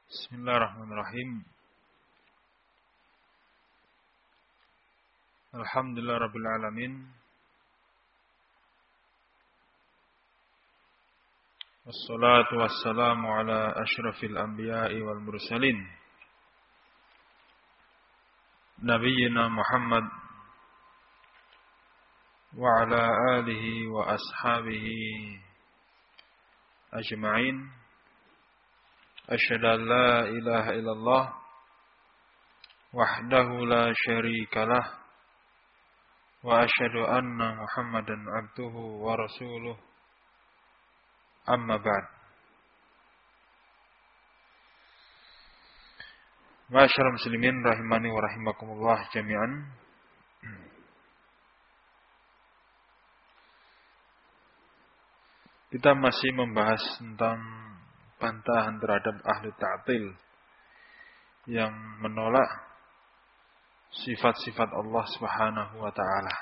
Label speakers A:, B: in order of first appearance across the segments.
A: Bismillahirrahmanirrahim. Alhamdulillahirabbil alamin. Wassalatu wassalamu ala asyrafil anbiya'i wal mursalin. Nabiyyina Muhammad wa ala alihi wa ashabihi ajma'in. Asyhadu an la ilaha illallah wahdahu la syarikalah wa asyhadu anna Muhammadan abduhu wa rasuluh. Amma ba'd. Ma'asyiral muslimin rahimani wa rahimakumullah jami'an. Kita masih membahas tentang bantahan terhadap ahli ta'til yang menolak sifat-sifat Allah Subhanahu wa ta'ala.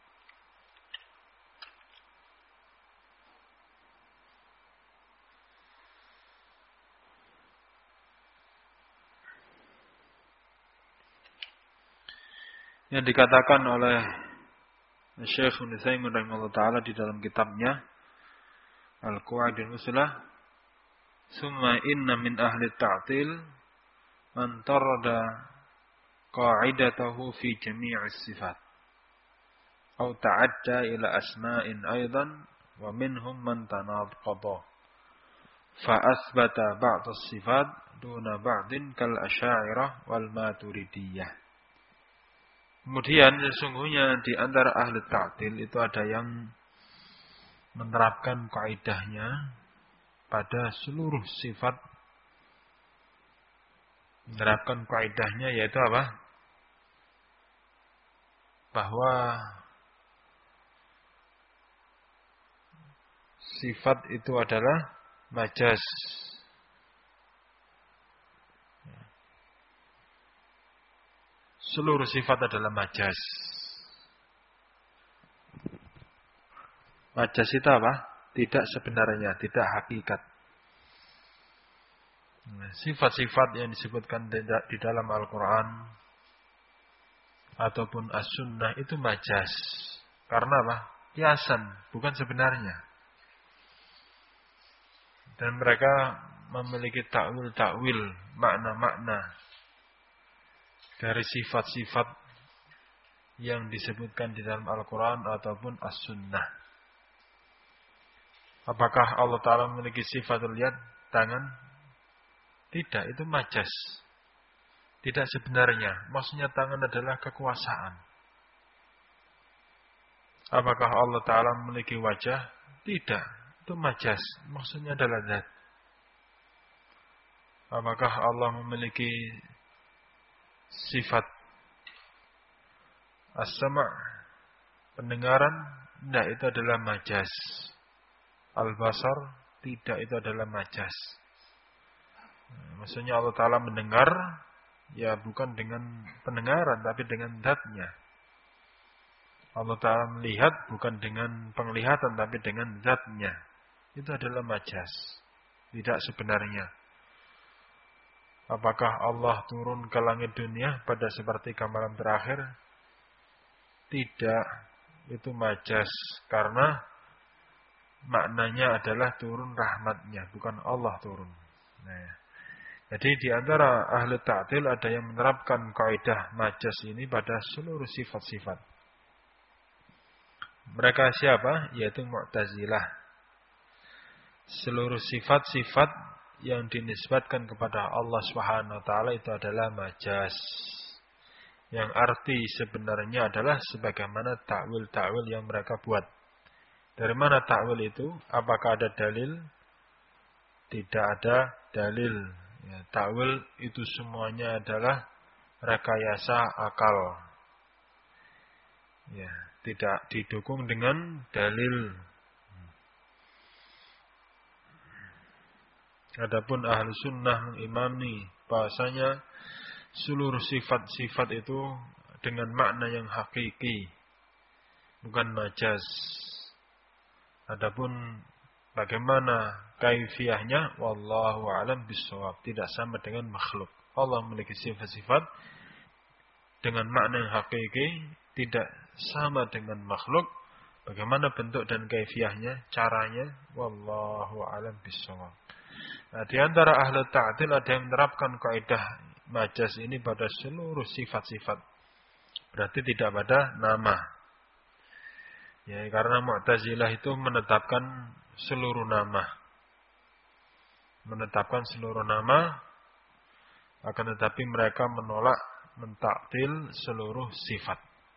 A: Yang dikatakan oleh Syekh Ibnu Utsaimin rahimahullah ta'ala di dalam kitabnya Al-Qawaidul Muslah, summa inna min ahli ta'til man tarada qa'idatahu fi jami'is sifat aw ta'adda ila asma'in aidan wa minhum man tanaqada fa asbata ba'd as-sifat duna ba'din kal asy'ariyah wal maturidiyah. Kemudian sesungguhnya di antara ahli ta'til itu ada yang menerapkan kaidahnya pada seluruh sifat, menerapkan kaidahnya yaitu apa? Bahwa sifat itu adalah majaz. Seluruh sifat adalah majaz. Majaz itu apa? Tidak sebenarnya, tidak hakikat. Sifat-sifat yang disebutkan di dalam Al-Quran ataupun As-Sunnah itu majaz. Karena apa? Kiasan, bukan sebenarnya. Dan mereka memiliki takwil-takwil, makna-makna dari sifat-sifat yang disebutkan di dalam Al-Quran ataupun As-Sunnah. Apakah Allah Ta'ala memiliki sifatul yad, tangan? Tidak, itu majaz. Tidak sebenarnya. Maksudnya tangan adalah kekuasaan. Apakah Allah Ta'ala memiliki wajah? Tidak, itu majaz. Maksudnya adalah zat. Apakah Allah memiliki sifat as-sama', pendengaran? Tidak, itu adalah majaz. Al-basar, tidak, itu adalah majaz. Maksudnya Allah Ta'ala mendengar, ya bukan dengan pendengaran, tapi dengan zatnya. Allah Ta'ala melihat, bukan dengan penglihatan, tapi dengan zatnya. Itu adalah majaz. Tidak sebenarnya. Apakah Allah turun ke langit dunia pada sepertiga malam terakhir? Tidak, itu majaz. Karena maknanya adalah turun rahmatnya, bukan Allah turun. Nah, jadi di antara ahli ta'til ada yang menerapkan kaidah majaz ini pada seluruh sifat-sifat. Mereka siapa? Yaitu Mu'tazilah. Seluruh sifat-sifat yang dinisbatkan kepada Allah Subhanahu wa taala itu adalah majaz. Yang arti sebenarnya adalah sebagaimana takwil-takwil yang mereka buat. Dari mana takwil itu? Apakah ada dalil? Tidak ada dalil. Ya, takwil itu semuanya adalah rekayasa akal. Ya, tidak didukung dengan dalil. Adapun ahlu sunnah mengimani bahasanya seluruh sifat-sifat itu dengan makna yang hakiki, bukan majaz. Adapun Bagaimana kaifiyahnya? Wallahu a'lam bishawab. Tidak sama dengan makhluk. Allah memiliki sifat-sifat dengan makna yang hakiki, tidak sama dengan makhluk. Bagaimana bentuk dan kaifiyahnya, caranya? Wallahu a'lam bishawab. Nah, di antara ahli ta'til ada yang menerapkan kaidah majaz ini pada seluruh sifat-sifat. Berarti tidak pada nama. Ya, karena Mu'tazilah itu menetapkan seluruh nama. Menetapkan seluruh nama, akan tetapi mereka menolak mentaktil seluruh sifat.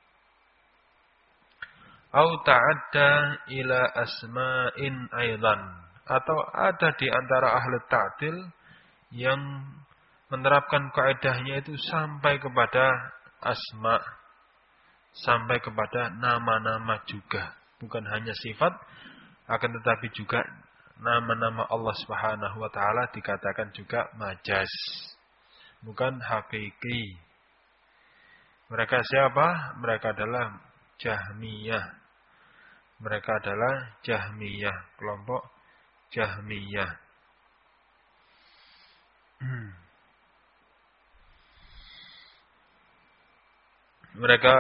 A: Au ta'adda ila asma'in aidan. Atau ada di antara ahli ta'til yang menerapkan kaidahnya itu sampai kepada asma, sampai kepada nama-nama juga. Bukan hanya sifat, akan tetapi juga nama-nama Allah Subhanahu wa taala dikatakan juga majaz, bukan hakiki. Mereka siapa? Mereka adalah Jahmiyah. Mereka adalah Jahmiyah, kelompok Jahmiyah. Mereka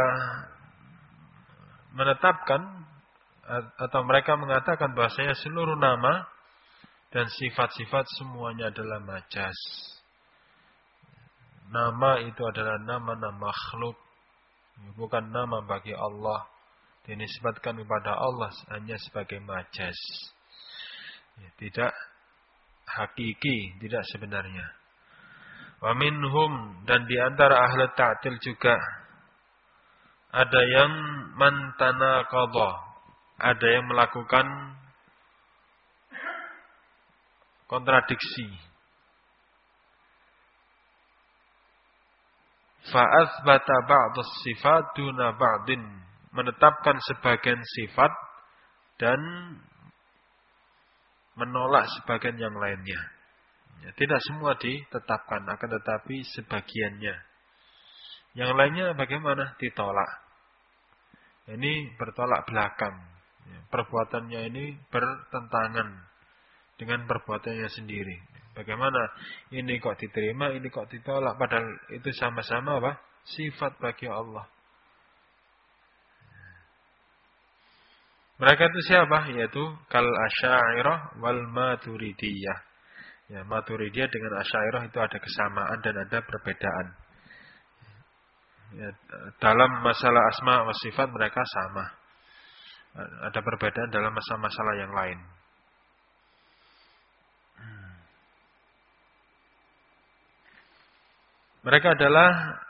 A: menetapkan atau mereka mengatakan bahasanya seluruh nama dan sifat-sifat semuanya adalah majaz. Nama itu adalah nama-nama makhluk, bukan nama bagi Allah. Dinisbatkan kepada Allah hanya sebagai majaz. Ya, tidak hakiki, tidak sebenarnya. Wa minhum, dan di antara ahli ta'til juga ada yang mantanaqadha, ada yang melakukan kontradiksi. Fa atsbata ba'dhas sifat duna ba'din, menetapkan sebagian sifat dan menolak sebagian yang lainnya. Ya, tidak semua ditetapkan, akan tetapi sebagiannya. Yang lainnya bagaimana? Ditolak. Ini bertolak belakang. Ya, perbuatannya ini bertentangan dengan perbuatannya sendiri. Bagaimana? Ini kok diterima, ini kok ditolak. Padahal itu sama-sama apa? Sifat bagi Allah. Mereka itu siapa? Yaitu kal Asy'ariyah wal Maturidiyah. Ya, Maturidiyah dengan Asy'ariyah itu ada kesamaan dan ada perbedaan. Ya, dalam masalah asma wa sifat mereka sama. Ada perbedaan dalam masalah-masalah yang lain. Mereka adalah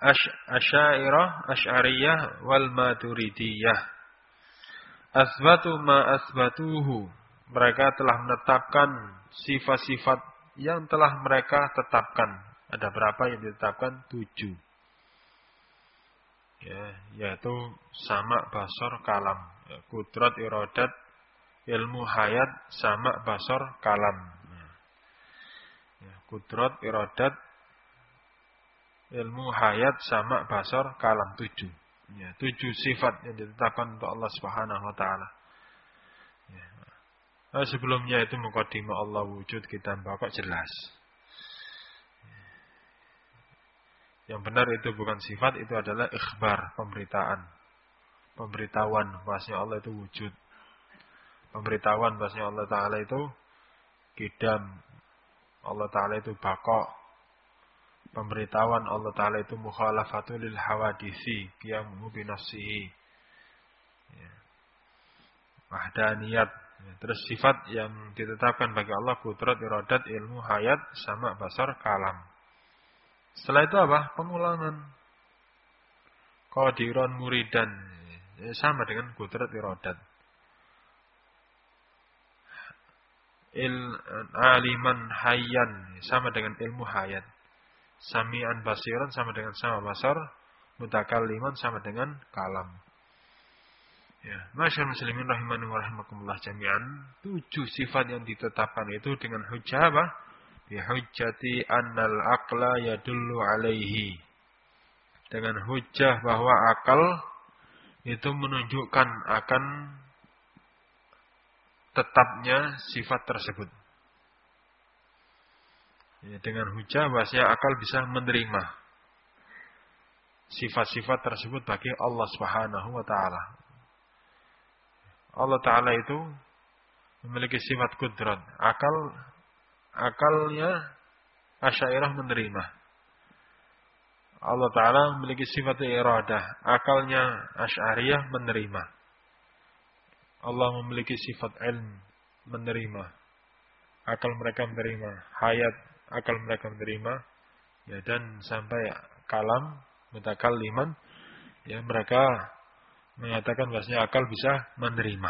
A: Asy'ariyah wal Maturidiyah. Asbatu ma asbatuhu. Mereka telah menetapkan sifat-sifat yang telah mereka tetapkan. Ada berapa yang ditetapkan? 7. Ya, yaitu sama, basor, kalam. Ya, kudrat, iradat, ilmu, hayat, sama, basor, kalam. Ya, kudrat, iradat, ilmu, hayat, sama, basor, kalam. 7. Ya, 7 sifat yang ditetapkan untuk Allah Subhanahu wa taala. Ya. Nah, sebelumnya itu muqaddimah Allah wujud kita bakal jelas. Yang benar itu bukan sifat, itu adalah ikhbar, pemberitaan. Pemberitahuan bahwasanya Allah itu wujud. Pemberitahuan bahwasanya Allah taala itu qidam. Allah taala itu baqa. Pemberitahuan Allah Ta'ala itu mukhalafatul lil hawadisi qiyamuhu binafsihi. Ya. Wahdaniyat. Ya. Terus sifat yang ditetapkan bagi Allah qudrat, iradat, ilmu, hayat, sama, basar, kalam. Setelah itu apa? Pengulangan. Qadiran muridan. Ya, sama dengan qudrat, iradat. Aliman hayyan. Sama dengan ilmu hayat. Sami'an basiran sama dengan sama basar, mutakalliman sama dengan kalam. Ya, masyaallah muslimin rahimani wa rahimakumullah jami'an. 7 sifat yang ditetapkan itu dengan hujjah apa? Bi hujjati annal aqla yadullu alaihi. Dengan hujjah bahwa akal itu menunjukkan akan tetapnya sifat tersebut. Ya, dengan hujah bahwasanya akal bisa menerima sifat-sifat tersebut bagi Allah Subhanahu wa taala. Allah taala itu memiliki sifat kudrat. Akalnya Asy'ariyah menerima. Allah taala memiliki sifat iradah. Akalnya Asy'ariyah menerima. Allah memiliki sifat ilm, menerima. Akal mereka menerima. Hayat, akal mereka menerima. Ya, dan sampai kalam, mutakalliman, ya, mereka mengatakan bahwasanya akal bisa menerima.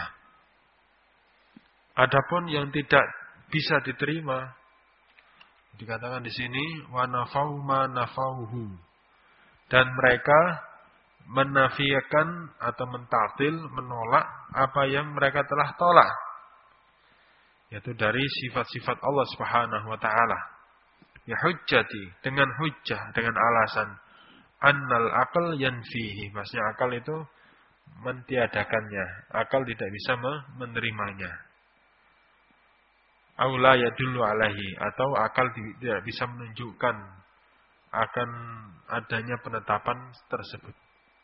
A: Adapun yang tidak bisa diterima, dikatakan di sini wa nafau ma nafauhu. Dan mereka menafikan atau mentaktil, menolak apa yang mereka telah tolak, yaitu dari sifat-sifat Allah Subhanahu wa taala. Ya hujjati, dengan hujjah, dengan alasan annal aql yanfihi, maksudnya akal itu mentiadakannya, akal tidak bisa menerimanya. Aula yadullu alaihi, atau akal tidak bisa menunjukkan akan adanya penetapan tersebut.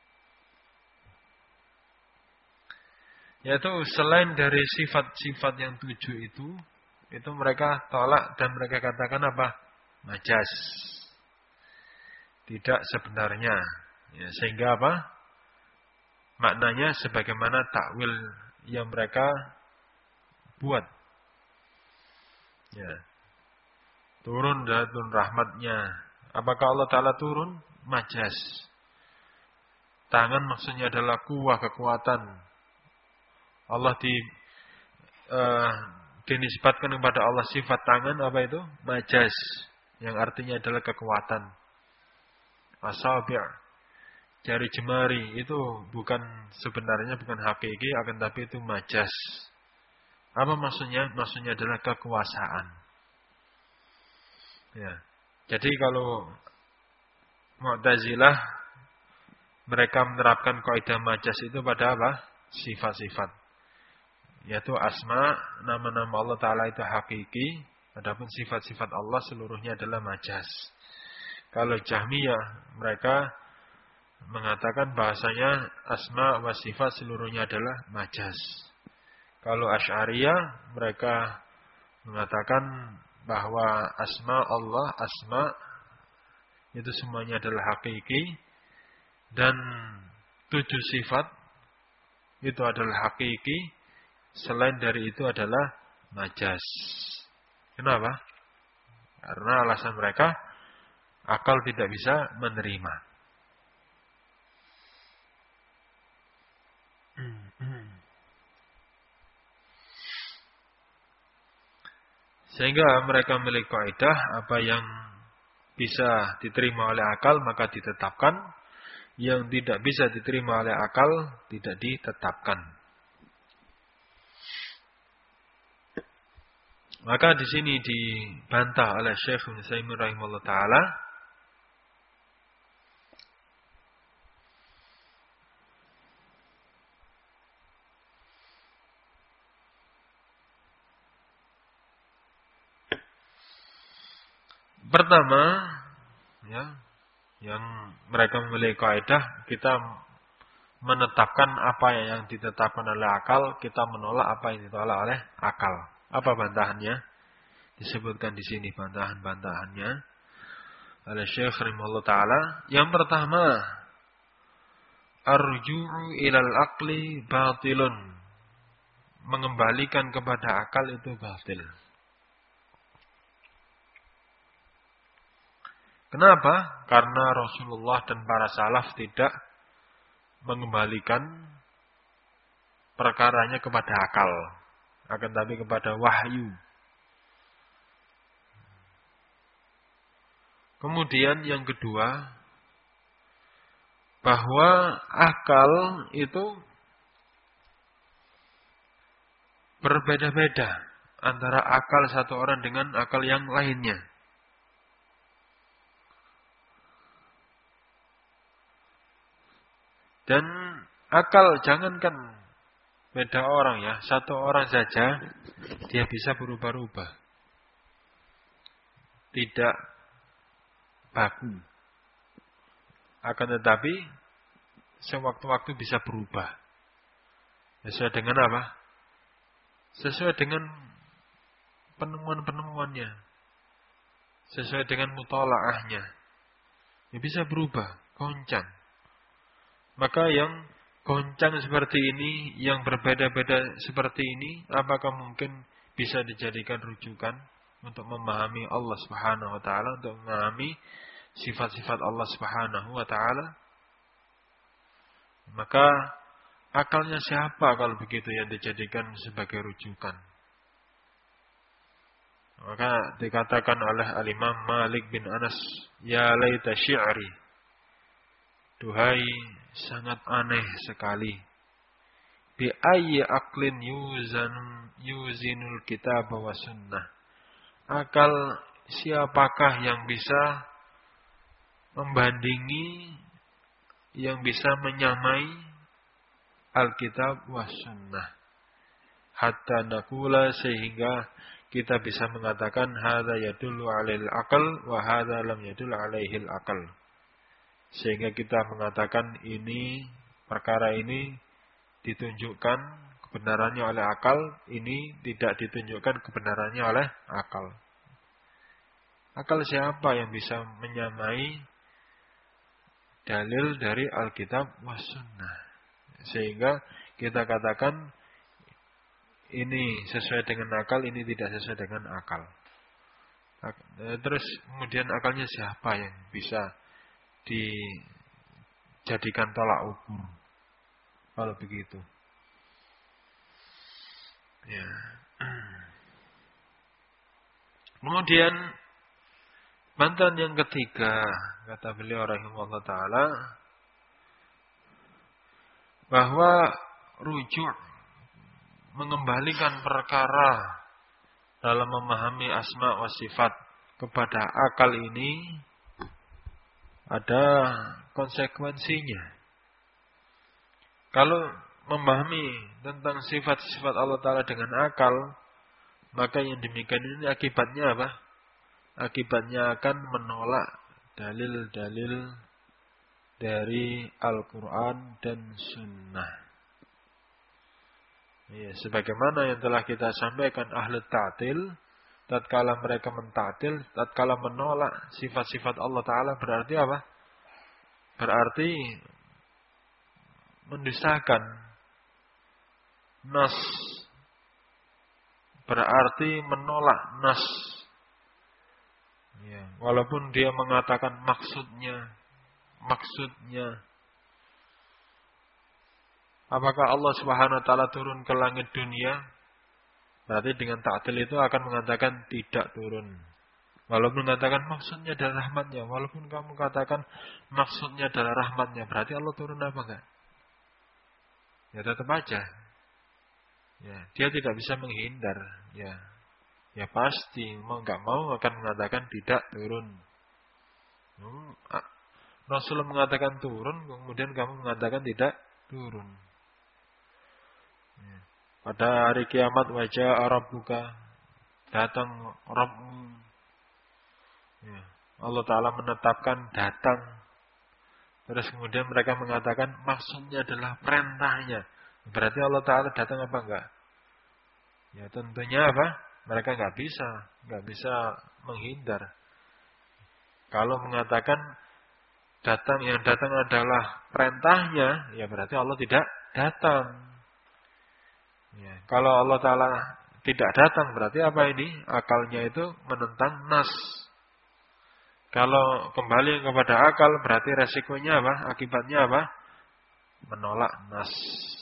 A: Yaitu selain dari sifat-sifat yang 7 itu mereka tolak dan mereka katakan apa? Majaz. Tidak sebenarnya. Ya, sehingga apa? Maknanya sebagaimana takwil yang mereka buat. Ya. Turun rahmatnya. Apakah Allah Ta'ala turun? Majaz. Tangan maksudnya adalah kuwah, kekuatan. Allah dinisbatkan kepada Allah sifat tangan, apa itu? Majaz. Yang artinya adalah kekuatan. Asabi', jari jemari, itu sebenarnya bukan hakiki, akan tapi itu majaz. Apa maksudnya? Maksudnya adalah kekuasaan. Ya. Jadi kalau Mu'tazilah, mereka menerapkan kaidah majaz itu pada apa? Sifat-sifat. Yaitu asma, nama-nama Allah Ta'ala itu hakiki, adapun sifat-sifat Allah seluruhnya adalah majaz. Kalau Jahmiyah, mereka mengatakan bahasanya asma wa sifat seluruhnya adalah majaz. Kalau Asy'ariyah, mereka mengatakan bahwa asma Allah, asma itu semuanya adalah hakiki, dan 7 sifat itu adalah hakiki, selain dari itu adalah majaz. Kenapa? Karena alasan mereka, akal tidak bisa menerima. Sehingga mereka memiliki kaidah, apa yang bisa diterima oleh akal maka ditetapkan, yang tidak bisa diterima oleh akal tidak ditetapkan. Maka di sini dibantah oleh Syekh Ibnu Utsaimin rahimahullah taala pertama, ya, yang mereka memiliki kaidah, kita menetapkan apa yang ditetapkan oleh akal, kita menolak apa yang ditolak oleh akal. Apa bantahannya? Disebutkan di sini bantahan-bantahannya oleh Syekh rahimahullah taala. Yang pertama, arju'u ilal aqli batilun. Mengembalikan kepada akal itu batil. Kenapa? Karena Rasulullah dan para salaf tidak mengembalikan perkaranya kepada akal, akan tapi kepada wahyu. Kemudian yang kedua, bahwa akal itu berbeda-beda antara akal satu orang dengan akal yang lainnya. Dan akal, jangankan beda orang ya. Satu orang saja dia bisa berubah-ubah. Tidak baku. Akan tetapi sewaktu-waktu bisa berubah. Sesuai dengan apa? Sesuai dengan penemuan-penemuannya. Sesuai dengan mutalaahnya. Ya bisa berubah, goncang. Maka yang goncang seperti ini, yang berbeda-beda seperti ini, apakah mungkin bisa dijadikan rujukan untuk memahami Allah Subhanahu wa taala, untuk memahami sifat-sifat Allah Subhanahu wa taala? Maka akalnya siapa kalau begitu yang dijadikan sebagai rujukan? Maka dikatakan oleh Al-Imam Malik bin Anas, ya laita syi'ri, duhai sangat aneh sekali, bi ayyi aqlin yuzinul kitab wa sunnah. Akal siapakah yang bisa membandingi, yang bisa menyamai Alkitab wa sunnah, hatta nakula, sehingga kita bisa mengatakan hadza yadullu 'alail aql wa hadza lam yadullu 'alaihil aql. Sehingga kita mengatakan ini, perkara ini ditunjukkan kebenarannya oleh akal, ini tidak ditunjukkan kebenarannya oleh akal. Akal siapa yang bisa menyamai dalil dari Alkitab wa sunnah? Sehingga kita katakan ini sesuai dengan akal, ini tidak sesuai dengan akal. Terus kemudian akalnya siapa yang bisa dijadikan tolak ukur kalau begitu? Ya. Kemudian bantahan yang ketiga, kata beliau rahimahullah taala, bahwa rujuk, mengembalikan perkara dalam memahami asma wa sifat kepada akal ini ada konsekuensinya. Kalau memahami tentang sifat-sifat Allah Ta'ala dengan akal, maka yang demikian ini akibatnya apa? Akibatnya akan menolak dalil-dalil dari Al-Quran dan Sunnah. Ya, sebagaimana yang telah kita sampaikan, ahli ta'til, tatkala mereka mentaktil, tatkala menolak sifat-sifat Allah Ta'ala, berarti apa? Berarti mendustakan nas, berarti menolak nas. Ya, walaupun dia mengatakan maksudnya. Apakah Allah Subhanahu wa taala turun ke langit dunia? Berarti dengan ta'til itu akan mengatakan tidak turun. Walaupun mengatakan maksudnya adalah rahmatnya, walaupun kamu katakan maksudnya adalah rahmatnya, berarti Allah turun apa enggak? Ya tetap aja. Ya, dia tidak bisa menghindar. Ya pasti mau enggak mau akan mengatakan tidak turun. Rasulullah mengatakan turun, kemudian kamu mengatakan tidak turun. Pada hari kiamat wajah Rabbuka, datang Rabbmu. Ya, Allah Ta'ala menetapkan datang. Terus kemudian mereka mengatakan maksudnya adalah perintahnya. Berarti Allah Ta'ala datang apa enggak? Ya tentunya apa? Mereka enggak bisa menghindar. Kalau mengatakan yang datang adalah perintahnya, ya berarti Allah tidak datang. Ya, kalau Allah Ta'ala tidak datang, berarti apa ini? Akalnya itu menentang nas. Kalau kembali kepada akal, berarti resikonya apa? Akibatnya apa? Menolak nas.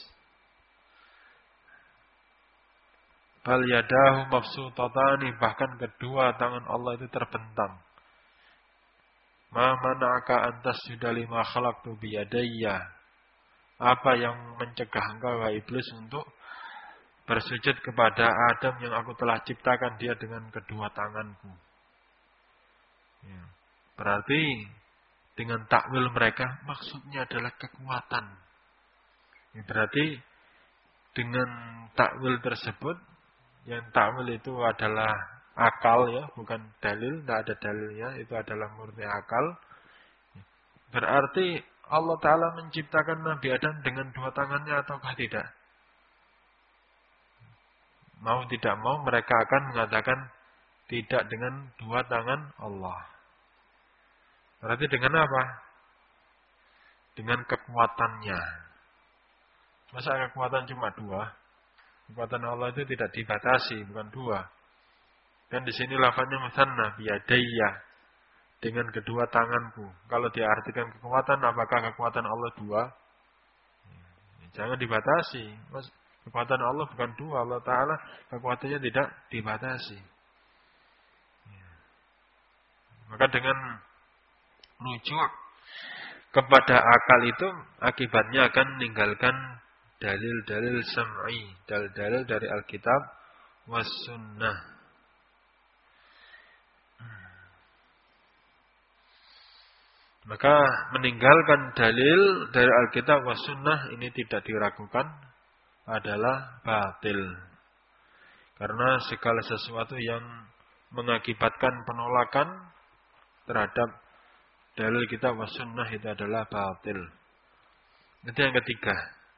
A: Bal yadahu mabsutatani, bahkan kedua tangan Allah itu terbentang. Ma mana'aka antasjuda lima khalaqtu biyadayya. Apa yang mencegah engkau wahai iblis untuk bersujud kepada Adam yang aku telah ciptakan dia dengan kedua tanganku? Ya. Berarti dengan takwil mereka maksudnya adalah kekuatan. Ya, berarti dengan takwil tersebut, yang takwil itu adalah akal ya, bukan dalil, tidak ada dalilnya, itu adalah murni akal. Berarti Allah Ta'ala menciptakan Nabi Adam dengan dua tangannya ataukah tidak? Mau tidak mau mereka akan mengatakan tidak dengan dua tangan Allah. Berarti dengan apa? Dengan kekuatannya. Masa kekuatan cuma dua? Kekuatan Allah itu tidak dibatasi, bukan dua. Dan di sini lafaznya musanna biyadayya, dengan kedua tanganku. Kalau diartikan kekuatan, apakah kekuatan Allah dua? Jangan dibatasi. Kekuatan Allah bukan dua. Allah Ta'ala kekuatannya tidak dibatasi. Maka dengan rujuk kepada akal itu, akibatnya akan meninggalkan dalil-dalil sam'i, dalil-dalil dari Alkitab was sunnah. Maka meninggalkan dalil dari Alkitab was sunnah ini tidak diragukan adalah batil. Karena segala sesuatu yang mengakibatkan penolakan terhadap dalil kitab was sunnah itu adalah batil. Itu yang ketiga.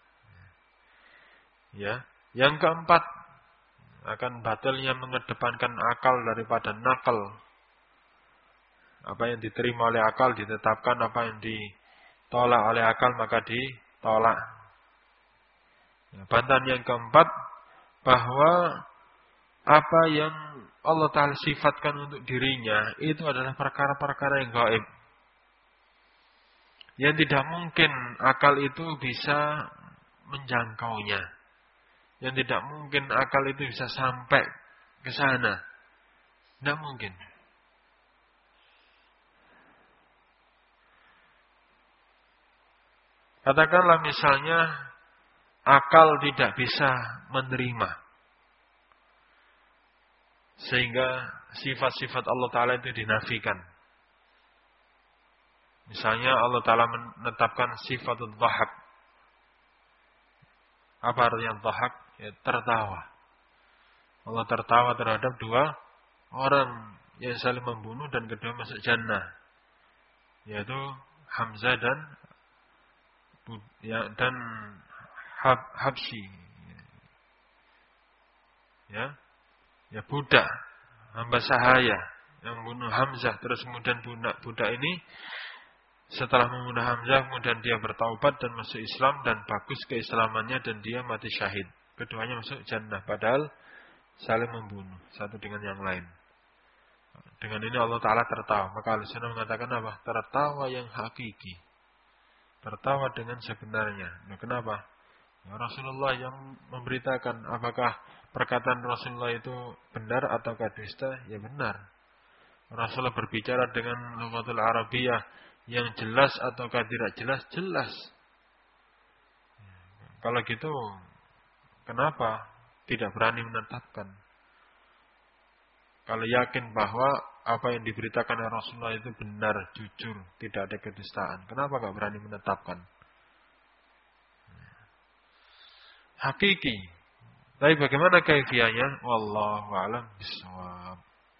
A: Ya, yang keempat akan batilnya mengedepankan akal daripada nakal. Apa yang diterima oleh akal ditetapkan, apa yang ditolak oleh akal maka ditolak. Bantahan yang keempat, bahwa apa yang Allah Ta'ala sifatkan untuk dirinya itu adalah perkara-perkara yang gaib, yang tidak mungkin akal itu bisa menjangkaunya, yang tidak mungkin akal itu bisa sampai ke sana. Tidak mungkin. Katakanlah misalnya akal tidak bisa menerima, sehingga sifat-sifat Allah Ta'ala itu dinafikan. Misalnya Allah Ta'ala menetapkan sifatul dhahak. Apa artinya dhahak? Ya, tertawa. Allah tertawa terhadap dua orang yang saling membunuh dan kedua masuk jannah, yaitu Hamzah dan Habsyi. Ya budak, hamba sahaya yang membunuh Hamzah. Terus kemudian budak ini setelah membunuh Hamzah, kemudian dia bertaubat dan masuk Islam, dan bagus keislamannya dan dia mati syahid. Keduanya masuk jannah, padahal saling membunuh satu dengan yang lain. Dengan ini Allah Ta'ala tertawa. Maka Ahlussunnah mengatakan apa? Tertawa yang hakiki, tertawa dengan sebenarnya. Nah, kenapa? Ya, Rasulullah yang memberitakan. Apakah perkataan Rasulullah itu benar ataukah dusta? Ya benar. Rasulullah berbicara dengan lughatul Arabiyah yang jelas ataukah tidak jelas? Jelas. Kalau gitu, kenapa tidak berani menetapkan? Kalau yakin bahwa apa yang diberitakan oleh Rasulullah itu benar, jujur, tidak ada kedustaan, kenapa enggak berani menetapkan? Hakiki. Tapi bagaimana kaifiyahnya? Wallahu a'lam bishawab.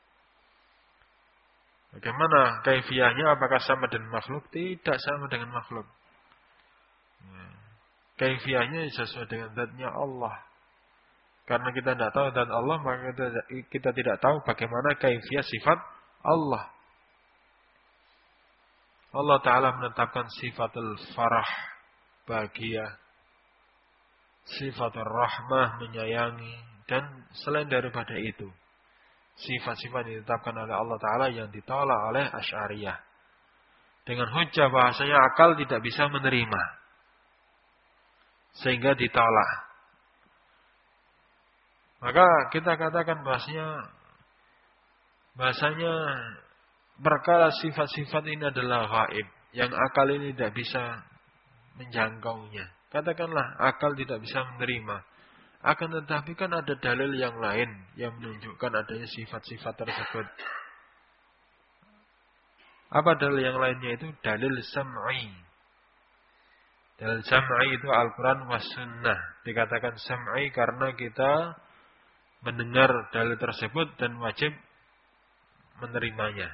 A: Bagaimana kaifiyahnya? Apakah sama dengan makhluk? Tidak sama dengan makhluk. Kaifiyahnya sesuai dengan zatnya Allah. Karena kita tidak tahu zat Allah, maka kita tidak tahu bagaimana kaifiyah sifat Allah. Allah Ta'ala menetapkan sifatul farah, bahagia, sifatul rahmah, menyayangi, dan selain daripada itu, sifat-sifat yang ditetapkan oleh Allah Ta'ala yang ditolak oleh Asy'ariyah dengan hujjah bahasanya akal tidak bisa menerima, sehingga ditolak. Maka kita katakan bahasanya perkara sifat-sifat ini adalah gaib, yang akal ini tidak bisa menjangkaunya. Katakanlah akal tidak bisa menerima. Akan tetapi kan ada dalil yang lain yang menunjukkan adanya sifat-sifat tersebut. Apa dalil yang lainnya itu? Dalil sam'i. Dalil sam'i itu Al-Quran was sunnah. Dikatakan sam'i karena kita mendengar dalil tersebut dan wajib menerimanya.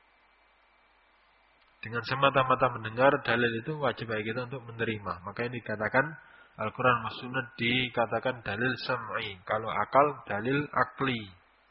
A: Dengan semata-mata mendengar dalil itu wajib bagi kita untuk menerima. Makanya dikatakan Al-Quran was sunnah dikatakan dalil sam'i. Kalau akal, dalil akli.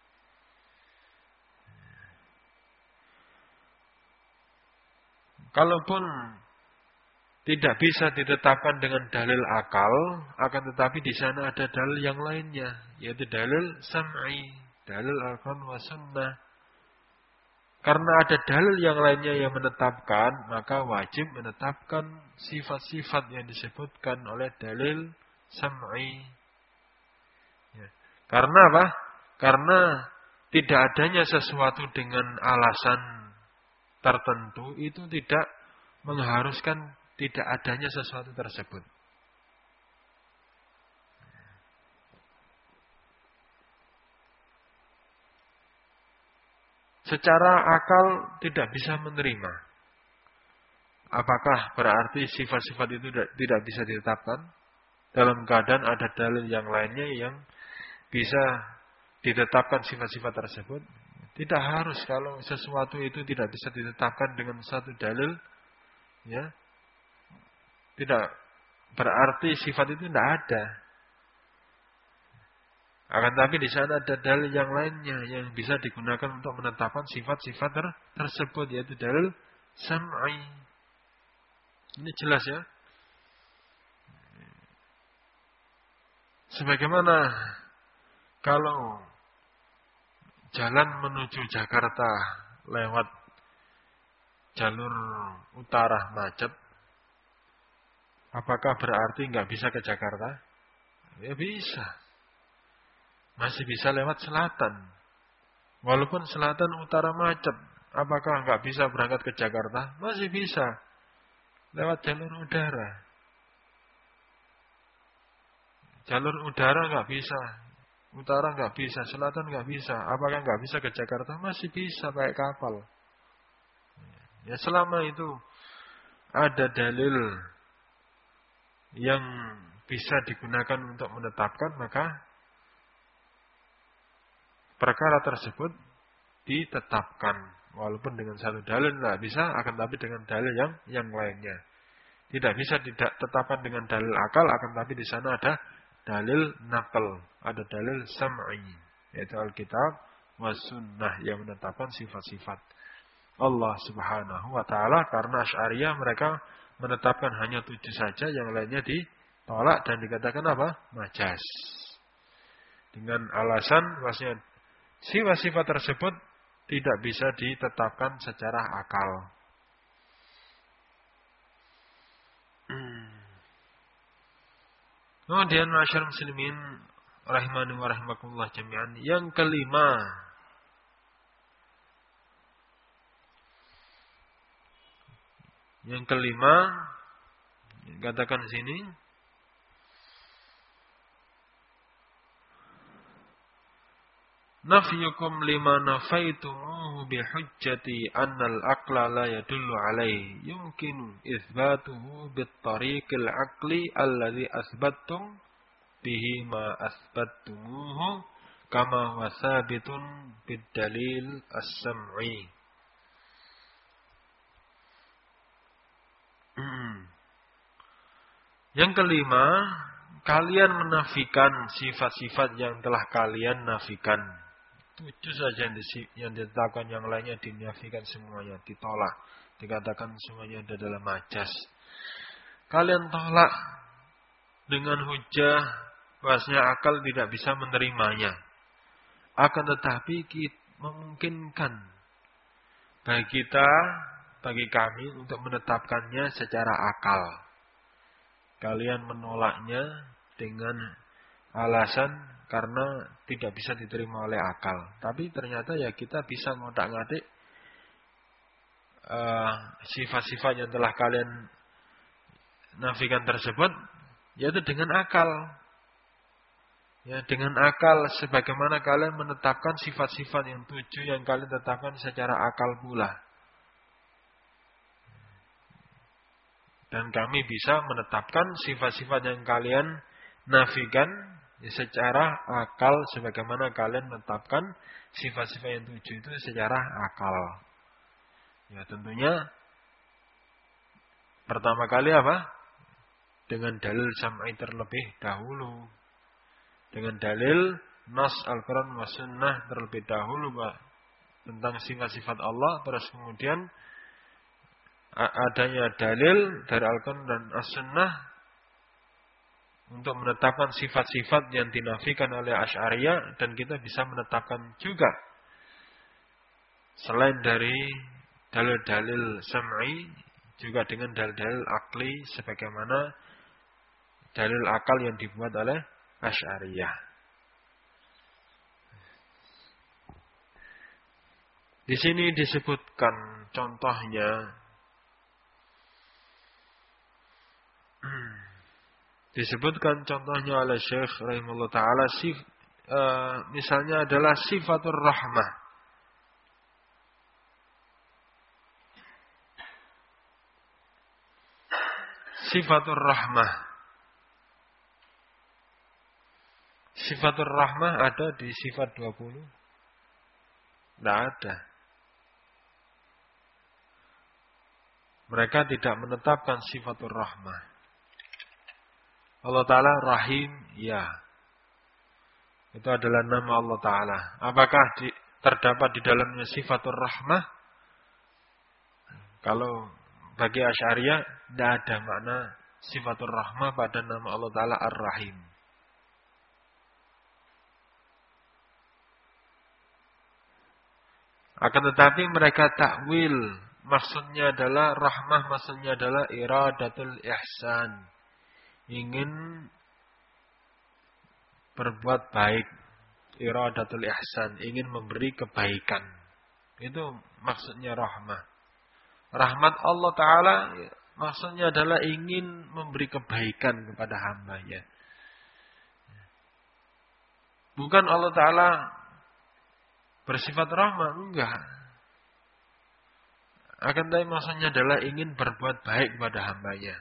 A: Kalaupun tidak bisa ditetapkan dengan dalil akal, akan tetapi di sana ada dalil yang lainnya, yaitu dalil sam'i, dalil Al-Quran wa sunnah. Karena ada dalil yang lainnya yang menetapkan, maka wajib menetapkan sifat-sifat yang disebutkan oleh dalil sam'i. Ya. Karena apa? Karena tidak adanya sesuatu dengan alasan tertentu itu tidak mengharuskan tidak adanya sesuatu tersebut. Secara akal tidak bisa menerima. Apakah berarti sifat-sifat itu tidak bisa ditetapkan? Dalam keadaan ada dalil yang lainnya yang bisa ditetapkan sifat-sifat tersebut. Tidak harus kalau sesuatu itu tidak bisa ditetapkan dengan satu dalil, ya. Tidak berarti sifat itu tidak ada. Akan tapi di sana ada dalil yang lainnya yang bisa digunakan untuk menetapkan sifat-sifat tersebut, yaitu dalil sam'i. Ini jelas ya. Sebagaimana kalau jalan menuju Jakarta lewat jalur utara macet, apakah berarti nggak bisa ke Jakarta? Ya bisa. Masih bisa lewat selatan. Walaupun selatan utara macet, apakah nggak bisa berangkat ke Jakarta? Masih bisa. Lewat jalur udara. Jalur udara nggak bisa. Utara nggak bisa, selatan nggak bisa. Apakah nggak bisa ke Jakarta? Masih bisa pakai kapal. Ya selama itu ada dalil yang bisa digunakan untuk menetapkan, maka perkara tersebut ditetapkan. Walaupun dengan satu dalil tidak bisa, akan tapi dengan dalil yang lainnya. Tidak bisa tidak tetapkan dengan dalil akal, akan tapi di sana ada dalil naql, ada dalil sam'i, yaitu Alkitab wa sunnah yang menetapkan sifat-sifat Allah Subhanahu wa taala. Karena Asy'ariyah mereka menetapkan hanya 7 saja, yang lainnya ditolak dan dikatakan apa? Majas. Dengan alasan bahwasanya sifat-sifat tersebut tidak bisa ditetapkan secara akal. Kemudian masyarakat muslimin rahimani wa rahimakumullah jami'an, yang kelima, katakan di sini, nafyukum lima nafaitumuhu bihujjati annal aqla la yadullu alaihi yumkinu itsbatuhu bittariqil aqli alladhi asbattum bihi ma asbattumuhu kama wasabitun biddalil as-sam'i. Yang kelima, kalian menafikan sifat-sifat yang telah kalian nafikan. 7 saja yang ditetapkan, yang lainnya dinafikan semuanya, ditolak. Dikatakan semuanya ada dalam majas. Kalian tolak dengan hujah bahwasanya akal tidak bisa menerimanya. Akan tetapi memungkinkan bagi kami untuk menetapkannya secara akal. Kalian menolaknya dengan alasan karena tidak bisa diterima oleh akal. Tapi ternyata ya kita bisa ngotak-ngatik sifat-sifat yang telah kalian nafikan tersebut, yaitu dengan akal. Ya, dengan akal sebagaimana kalian menetapkan sifat-sifat yang 7 yang kalian tetapkan secara akal pula. Dan kami bisa menetapkan sifat-sifat yang kalian nafikan secara akal, sebagaimana kalian menetapkan sifat-sifat yang 7 itu secara akal. Ya, tentunya pertama kali apa? Dengan dalil sam'i terlebih dahulu. Dengan dalil nas Al-Quran wa Sunnah terlebih dahulu, Pak, tentang sifat-sifat Allah. Terus kemudian adanya dalil dari Al-Quran dan As-Sunnah untuk menetapkan sifat-sifat yang dinafikan oleh Asy'ariyah, dan kita bisa menetapkan juga selain dari dalil-dalil sam'i juga dengan dalil-dalil akli sebagaimana dalil akal yang dibuat oleh Asy'ariyah. Di sini disebutkan contohnya, oleh Syekh rahimahullah ta'ala, misalnya adalah sifatur rahmah. Sifatur rahmah. Sifatur rahmah ada di sifat 20? Tidak ada. Mereka tidak menetapkan sifatur rahmah. Allah Ta'ala Rahim, ya. Itu adalah nama Allah Ta'ala. Apakah terdapat di dalamnya sifatur rahmah? Kalau bagi Asy'ariyah, tidak ada makna sifatur rahmah pada nama Allah Ta'ala Ar-Rahim. Akan tetapi mereka takwil. Maksudnya adalah rahmah, maksudnya adalah iradatul ihsan. Ingin berbuat baik. Iradatul ihsan. Ingin memberi kebaikan. Itu maksudnya rahmah. Rahmat Allah Ta'ala maksudnya adalah ingin memberi kebaikan kepada hambanya. Bukan Allah Ta'ala bersifat rahmah, enggak. Akan tetapi maksudnya adalah ingin berbuat baik kepada hambanya.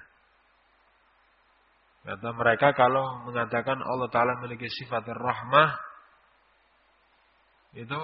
A: Kata mereka kalau mengatakan Allah Ta'ala memiliki sifat rahmah, itu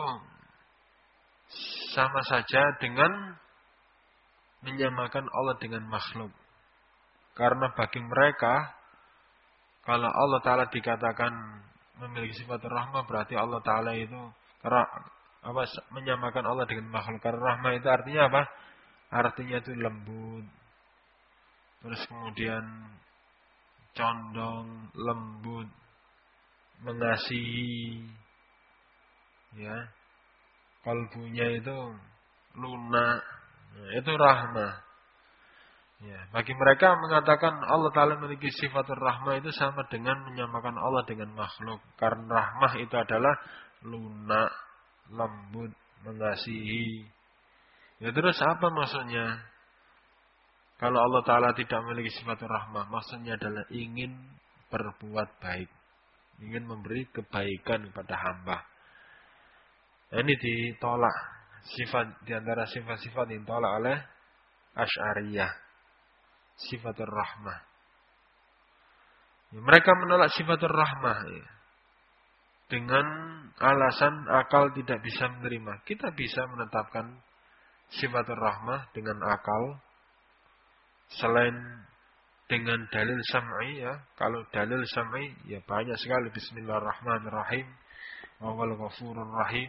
A: sama saja dengan menyamakan Allah dengan makhluk. Karena bagi mereka, kalau Allah Ta'ala dikatakan memiliki sifat rahmah, berarti Allah Ta'ala itu menyamakan Allah dengan makhluk. Karena rahmah itu artinya apa? Artinya itu lembut. Terus kemudian condong, lembut, mengasihi. Ya. Kalbunya itu lunak. Nah, itu rahmah. Ya, bagi mereka mengatakan Allah Ta'ala memiliki sifatul rahmah itu sama dengan menyamakan Allah dengan makhluk. Karena rahmah itu adalah lunak, lembut, mengasihi. Ya, terus apa maksudnya? Kalau Allah Ta'ala tidak memiliki sifatul rahmah, maksudnya adalah ingin berbuat baik. Ingin memberi kebaikan kepada hamba. Nah, ini ditolak. Sifat di antara sifat-sifat yang ditolak oleh Asy'ariyah. Sifatul rahmah. Ya, mereka menolak sifatul rahmah. Ya. Dengan alasan akal tidak bisa menerima. Kita bisa menetapkan sifatul rahmah dengan akal. Selain dengan dalil sam'i, ya. Kalau dalil sam'i, ya banyak sekali. Bismillahirrahmanirrahim. Wal ghafurur rahim.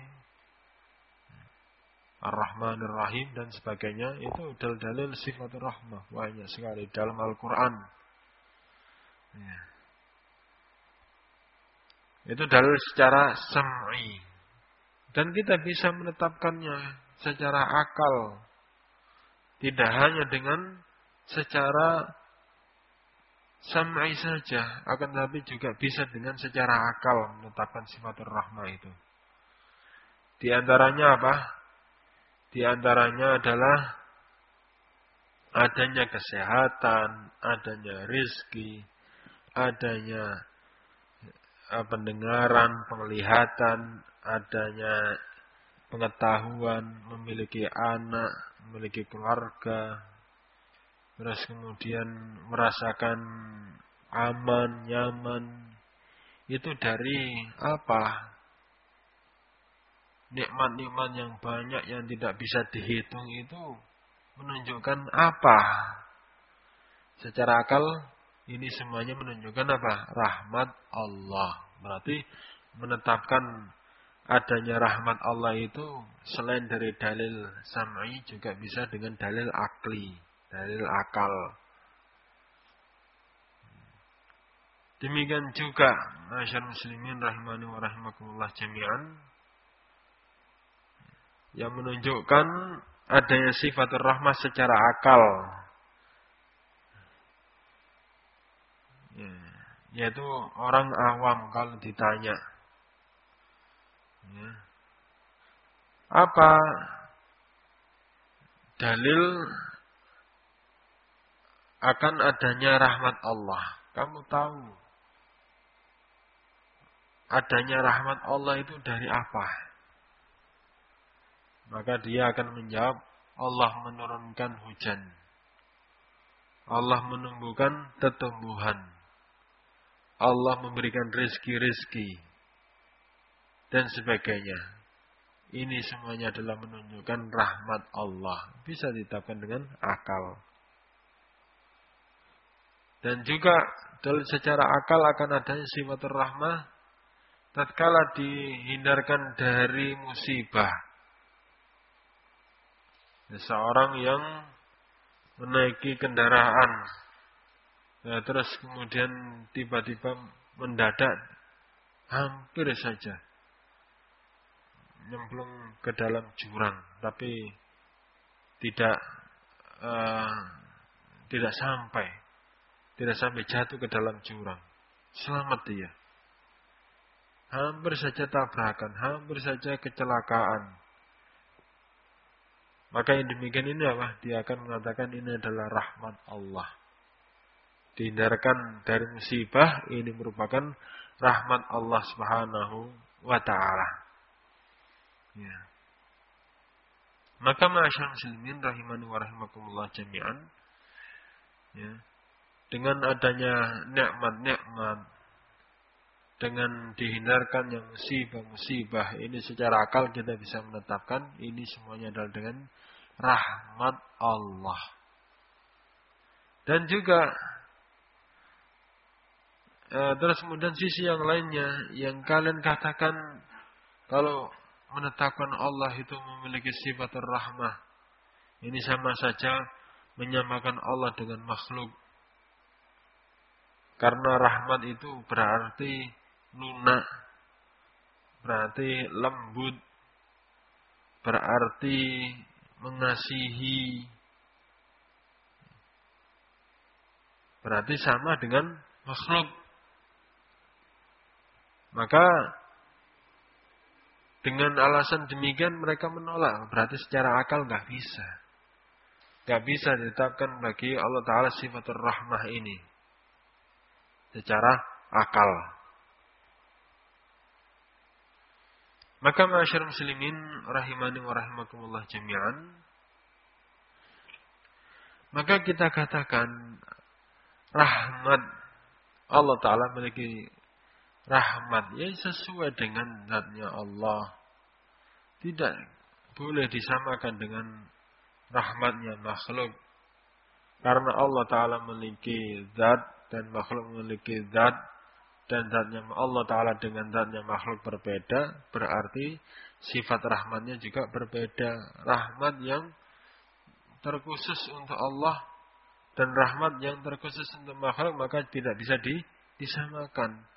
A: Ar-Rahmanir Rahim dan sebagainya. Itu dalil sifatul rahmah. Banyak sekali dalam Al-Quran. Ya. Itu dalil secara sam'i. Dan kita bisa menetapkannya secara akal. Tidak hanya dengan secara sam'i saja. Akan tetapi juga bisa dengan secara akal menetapkan sifatul rahmah itu. Di antaranya apa? Di antaranya adalah adanya kesehatan, adanya rizki, adanya pendengaran, penglihatan, adanya pengetahuan, memiliki anak, memiliki keluarga, terus kemudian merasakan aman, nyaman, itu dari apa? Nikmat-nikmat yang banyak yang tidak bisa dihitung itu menunjukkan apa? Secara akal ini semuanya menunjukkan apa? Rahmat Allah. Berarti menetapkan adanya rahmat Allah itu selain dari dalil sam'i juga bisa dengan dalil akli, dalil akal. Demikian juga masyarakat muslimin rahimani wa rahimakumullah jami'an, yang menunjukkan adanya sifatul rahmah secara akal, yaitu orang awam kalau ditanya, apa dalil akan adanya rahmat Allah? Kamu tahu adanya rahmat Allah itu dari apa? Maka dia akan menjawab, Allah menurunkan hujan, Allah menumbuhkan tumbuhan, Allah memberikan rezeki-rezeki, dan sebagainya. Ini semuanya adalah menunjukkan rahmat Allah. Bisa ditetapkan dengan akal. Dan juga dalam secara akal akan adanya sifatul rahmah tatkala dihindarkan dari musibah. Seorang yang menaiki kendaraan, terus kemudian tiba-tiba mendadak hampir saja nyemplung ke dalam jurang, tapi tidak sampai jatuh ke dalam jurang. Selamat dia. Hampir saja tabrakan, hampir saja kecelakaan. Maka yang demikian ini apa? Dia akan mengatakan ini adalah rahmat Allah. Dihindarkan dari musibah, ini merupakan rahmat Allah Subhanahu wa ta'ala. Ya. Maka ma'asyar muslimin rahimani wa rahimakumullah jami'an, ya, dengan adanya nikmat-nikmat, dengan dihindarkan yang musibah-musibah, ini secara akal kita bisa menetapkan ini semuanya adalah dengan rahmat Allah. Dan juga terus kemudian sisi yang lainnya yang kalian katakan kalau menetapkan Allah itu memiliki sifat rahmah, ini sama saja menyamakan Allah dengan makhluk. Karena rahmat itu berarti lunak, berarti lembut, berarti mengasihi, berarti sama dengan makhluk. Maka dengan alasan demikian mereka menolak. Berarti secara akal nggak bisa. Nggak bisa ditetapkan bagi Allah Ta'ala sifatul rahmah ini secara akal. Maka ma'asyar muslimin rahimani wa rahimakumullah jami'an, maka kita katakan rahmat Allah Ta'ala memiliki rahmat yang sesuai dengan zatnya Allah. Tidak boleh disamakan dengan rahmatnya makhluk. Karena Allah Ta'ala memiliki zat dan makhluk memiliki zat, dan zatnya Allah Ta'ala dengan zatnya makhluk berbeda, berarti sifat rahmatnya juga berbeda. Rahmat yang terkhusus untuk Allah dan rahmat yang terkhusus untuk makhluk maka tidak bisa disamakan.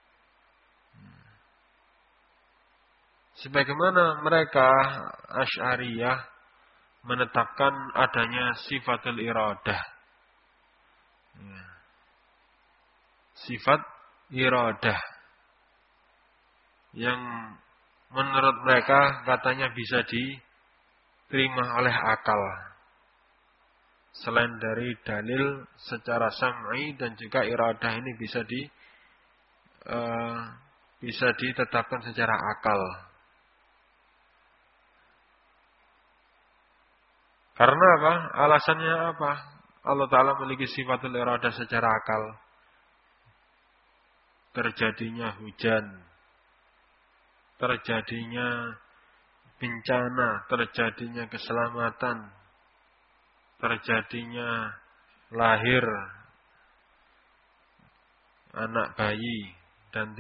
A: Sebagaimana mereka Asy'ariyah menetapkan adanya sifatul iradah. Sifat iradah yang menurut mereka katanya bisa diterima oleh akal. Selain dari dalil secara sam'i dan juga iradah ini bisa ditetapkan secara akal. Karena apa? Alasannya apa? Allah Ta'ala memiliki sifatul iradah secara akal. Terjadinya hujan, terjadinya bencana, terjadinya keselamatan, terjadinya lahir anak bayi dan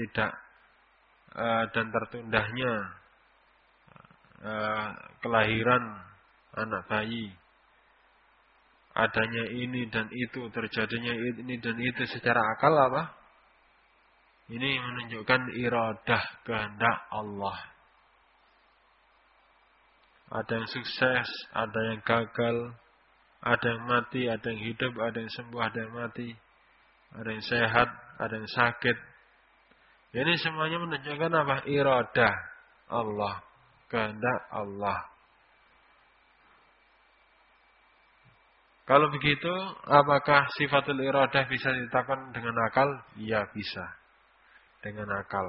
A: tertundahnya kelahiran anak bayi. Adanya ini dan itu, terjadinya ini dan itu secara akal apa? Ini menunjukkan iradah kehendak Allah. Ada yang sukses, ada yang gagal, ada yang mati, ada yang hidup, ada yang sembuh, ada yang mati, ada yang sehat, ada yang sakit. Ini semuanya menunjukkan apa? Iradah Allah, kehendak Allah. Kalau begitu, apakah sifatul iradah bisa ditetapkan dengan akal? Ya, bisa. Dengan akal.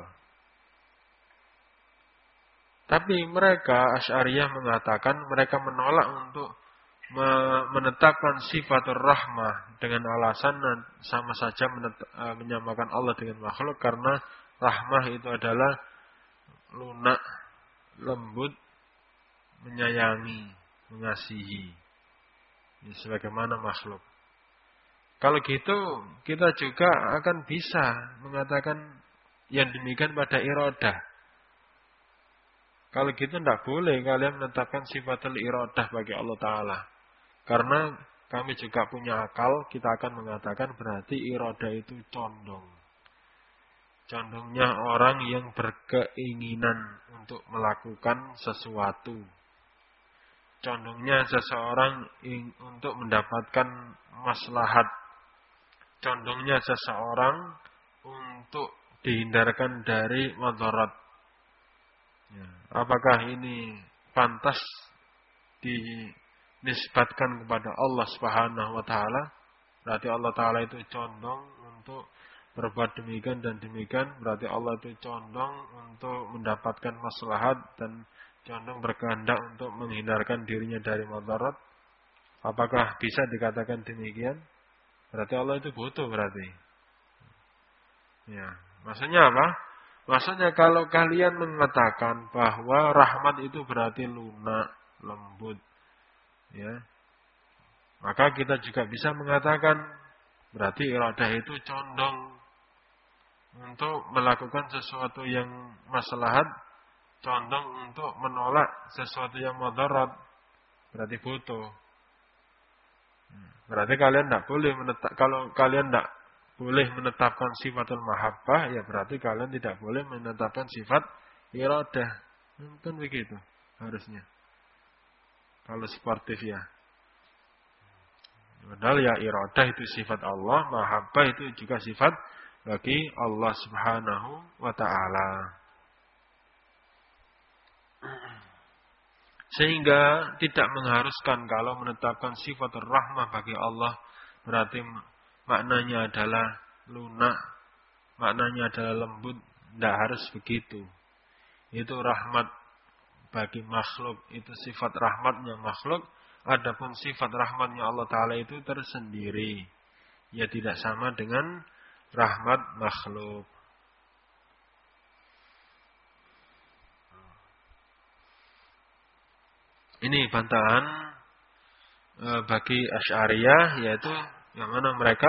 A: Tapi mereka, Asy'ariyah mengatakan, mereka menolak untuk menetapkan sifatul rahmah dengan alasan sama saja menyamakan Allah dengan makhluk, karena rahmah itu adalah lunak, lembut, menyayangi, mengasihi. Ini sebagaimana makhluk. Kalau gitu, kita juga akan bisa mengatakan yang demikian pada iradah. Kalau gitu tidak boleh kalian menetapkan sifatul iradah bagi Allah Ta'ala. Karena kami juga punya akal, kita akan mengatakan berarti iradah itu condong. Condongnya orang yang berkeinginan untuk melakukan sesuatu. Condongnya seseorang untuk mendapatkan maslahat. Condongnya seseorang untuk dihindarkan dari madarat. Ya. Apakah ini pantas dinisbatkan kepada Allah Subhanahu wa Ta'ala? Berarti Allah Ta'ala itu condong untuk berbuat demikian dan demikian. Berarti Allah itu condong untuk mendapatkan maslahat dan condong berkehendak untuk menghindarkan dirinya dari madarat. Apakah bisa dikatakan demikian? Berarti Allah itu butuh berarti. Ya, maksudnya apa? Maksudnya kalau kalian mengatakan bahwa rahmat itu berarti lunak, lembut, ya, maka kita juga bisa mengatakan berarti iradah itu condong untuk melakukan sesuatu yang maslahat, condong untuk menolak sesuatu yang madarat, berarti butuh. Berarti kalian tidak boleh kalau kalian tidak boleh menetapkan sifatul mahabbah, ya berarti kalian tidak boleh menetapkan sifat iradah. Kan begitu harusnya. Kalau sportif ya. Padahal ya iradah itu sifat Allah, mahabbah itu juga sifat bagi Allah Subhanahu wa Ta'ala. Sehingga tidak mengharuskan kalau menetapkan sifat rahmah bagi Allah berarti maknanya adalah lunak, maknanya adalah lembut. Tidak harus begitu. Itu rahmat bagi makhluk, itu sifat rahmatnya makhluk. Adapun sifat rahmatnya Allah Ta'ala itu tersendiri. Ya tidak sama dengan rahmat makhluk. Ini bantahan bagi Asy'ariyah, yaitu yang mana mereka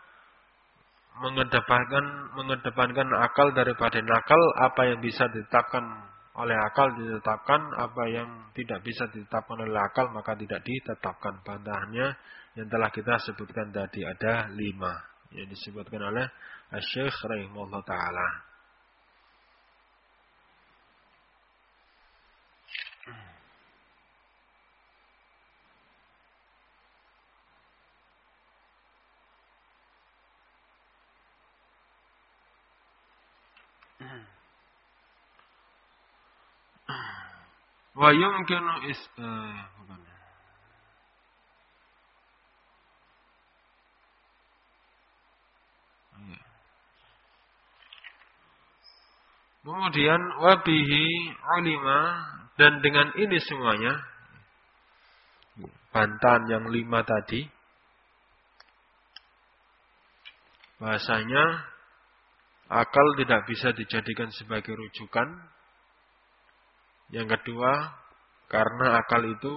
A: mengedepankan akal daripada nakal. Apa yang bisa ditetapkan oleh akal ditetapkan, apa yang tidak bisa ditetapkan oleh akal maka tidak ditetapkan. Bantahannya yang telah kita sebutkan tadi ada 5 yang disebutkan oleh Asy-Syaikh rahimahullah ta'ala. Wa yumkinu kemudian wabihi ulima, dan dengan ini semuanya bantahan yang 5 tadi bahasanya akal tidak bisa dijadikan sebagai rujukan. Yang kedua, karena akal itu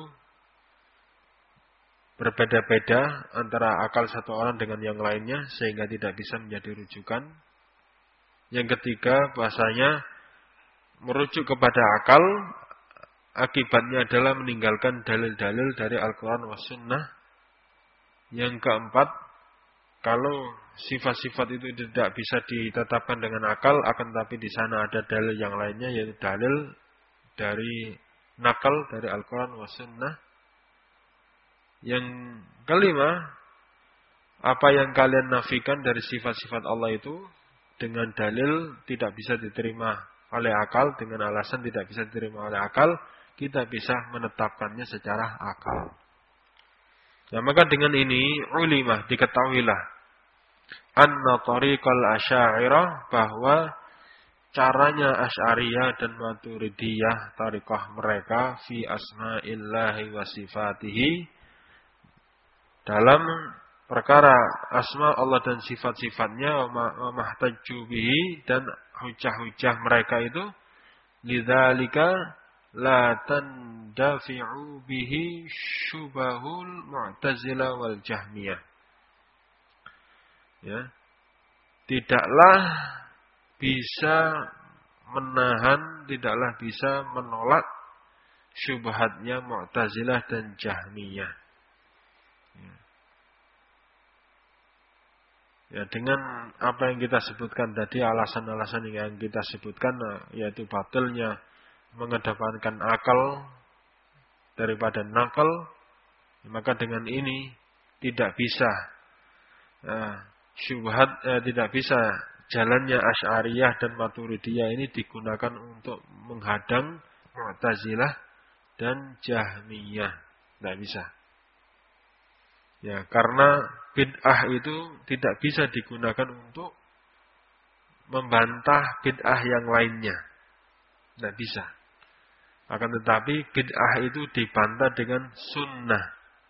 A: berbeda-beda antara akal satu orang dengan yang lainnya sehingga tidak bisa menjadi rujukan. Yang ketiga, bahasanya merujuk kepada akal akibatnya adalah meninggalkan dalil-dalil dari Al-Quran wa Sunnah. Yang keempat, kalau sifat-sifat itu tidak bisa ditetapkan dengan akal, akan tetapi di sana ada dalil yang lainnya, yaitu dalil dari nakal dari Al-Quran wa Sunnah. Yang kelima, apa yang kalian nafikan dari sifat-sifat Allah itu dengan dalil tidak bisa diterima oleh akal, dengan alasan tidak bisa diterima oleh akal, kita bisa menetapkannya secara akal. Nah, maka dengan ini ulimah, diketahuilah anna tariqal asy'ariyah, bahwa caranya Asy'ariyah dan Maturidiyah, tariqah mereka fi asma'illahi wa sifatihi, dalam perkara asma Allah dan sifat-sifatnya, wa mahtajju bihi, dan hujah-hujah mereka itu, lidzalika la tandafi'u bihi syubahul mu'tazilah wal jahmiyah. Ya. Tidaklah bisa menahan, tidaklah bisa menolak syubhatnya Mu'tazilah dan Jahmiyah. Ya, dengan apa yang kita sebutkan tadi, alasan-alasan yang kita sebutkan, yaitu batilnya mengedepankan akal daripada nakal, maka dengan ini tidak bisa syubhat, tidak bisa jalannya Asy'ariyah dan Maturidiyah ini digunakan untuk menghadang Mu'tazilah dan Jahmiyah. Tidak bisa. Ya, karena bid'ah itu tidak bisa digunakan untuk membantah bid'ah yang lainnya. Tidak bisa. Akan tetapi bid'ah itu dibantah dengan sunnah.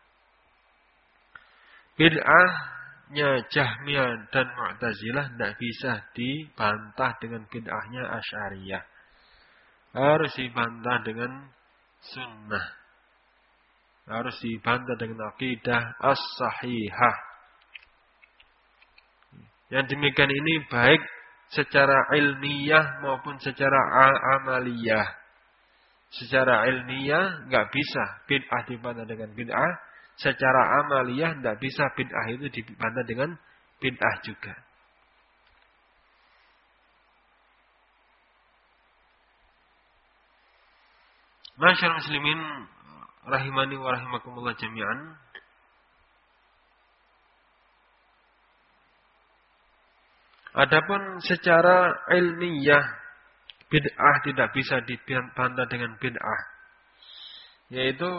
A: Bid'ahnya Jahmiyah dan Mu'tazilah tidak bisa dibantah dengan bid'ahnya Asy'ariyah. Harus dibantah dengan sunnah. Harus dibantah dengan akidah as-sahihah. Yang demikian ini baik secara ilmiah maupun secara amaliyah. Secara ilmiah nggak bisa bid'ah dibantah dengan bid'ah. Secara amaliyah tidak bisa bid'ah itu dibantah dengan bid'ah juga. Masyaallah muslimin rahimani wa rahimakumullah jami'an. Adapun secara ilmiah bid'ah tidak bisa dibantah dengan bid'ah, yaitu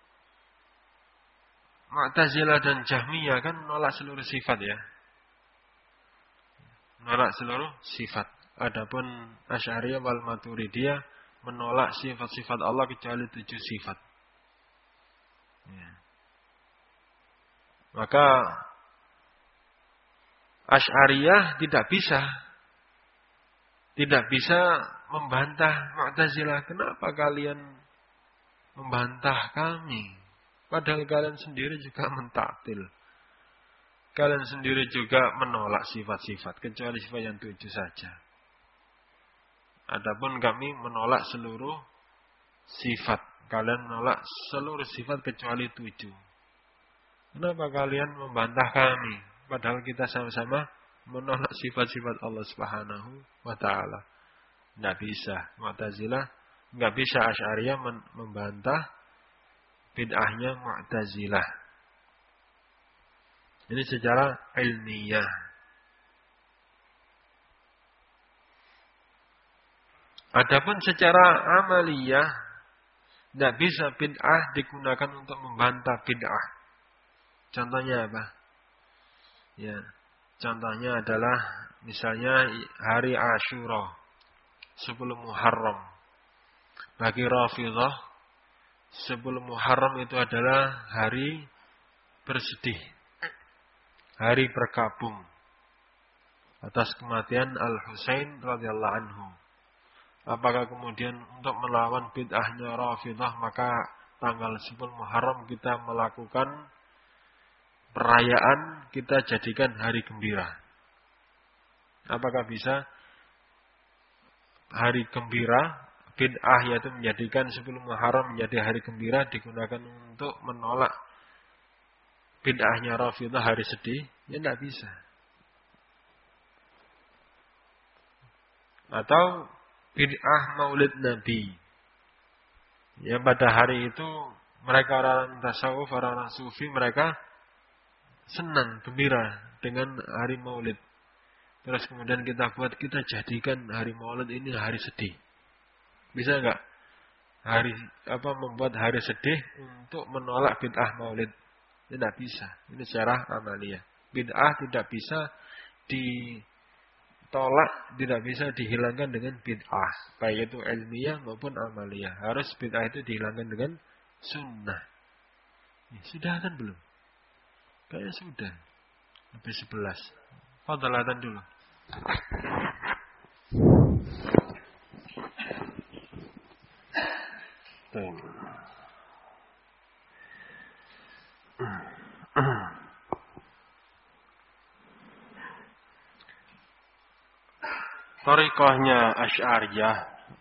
A: Mu'tazilah dan Jahmiyah kan menolak seluruh sifat, ya. Menolak seluruh sifat. Adapun Asy'ariyah wal Maturidiyah menolak sifat-sifat Allah kecuali 7 sifat. Ya. Maka Asy'ariyah tidak bisa membantah Mu'tazilah. Kenapa kalian membantah kami? Padahal kalian sendiri juga mentaktil. Kalian sendiri juga menolak sifat-sifat, kecuali sifat yang 7 saja. Adapun kami menolak seluruh sifat. Kalian menolak seluruh sifat kecuali 7. Kenapa kalian membantah kami? Padahal kita sama-sama menolak sifat-sifat Allah Subhanahu wa ta'ala. Tidak bisa. Mu'tazilah tidak bisa Asy'ariyah membantah bid'ahnya Mu'tazilah. Ini secara ilmiah. Adapun secara amaliyah, tidak bisa bid'ah digunakan untuk membantah bid'ah. Contohnya apa? Ya, contohnya adalah misalnya hari Asyura, 10 Muharram. Bagi Rafidhah, 10 Muharram itu adalah hari bersedih, hari berkabung. atas kematian Al-Husain radhiyallahu anhu. Apakah kemudian untuk melawan bid'ahnya Rafidhah maka tanggal 10 Muharram kita melakukan perayaan, kita jadikan hari gembira? Apakah bisa hari gembira bid'ah yaitu menjadikan 10 Muharram menjadi hari gembira digunakan untuk menolak bid'ahnya Rafidhah hari sedih? Ya tidak bisa. Atau bid'ah Maulid Nabi, yang pada hari itu mereka orang tasawuf, orang sufi, mereka senang, gembira dengan hari Maulid. Terus kemudian kita buat, kita jadikan hari Maulid ini hari sedih. Bisa enggak? Membuat hari sedih untuk menolak bid'ah Maulid? Tidak bisa. Ini secara amaliyah. Bid'ah tidak bisa ditolak, tidak bisa dihilangkan dengan bid'ah, baik itu ilmiah maupun amaliyah. Harus bid'ah itu dihilangkan dengan sunnah. Ya, sudah kan belum? Kayaknya sudah. Lebih 11. Fadhalatan dulu. Thariqahnya Asy'ariyah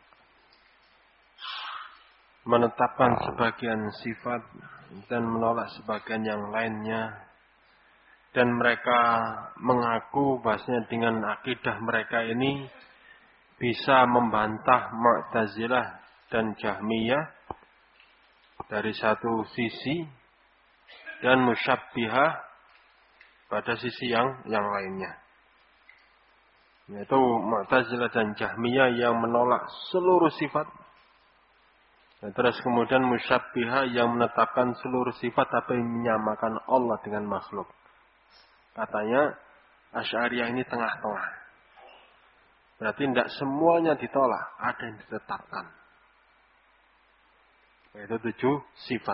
A: menetapkan sebagian sifat dan menolak sebagian yang lainnya, dan mereka mengaku bahasanya dengan akidah mereka ini bisa membantah Mu'tazilah dan Jahmiyah dari satu sisi dan Musyabbihah pada sisi yang lainnya, yaitu Mu'tazilah dan Jahmiyah yang menolak seluruh sifat. Dan terus kemudian Musyabbihah yang menetapkan seluruh sifat tapi menyamakan Allah dengan makhluk. Katanya Asy'ariyah ini tengah-tengah. Berarti tidak semuanya ditolak, ada yang ditetapkan. Yaitu 7 sifat.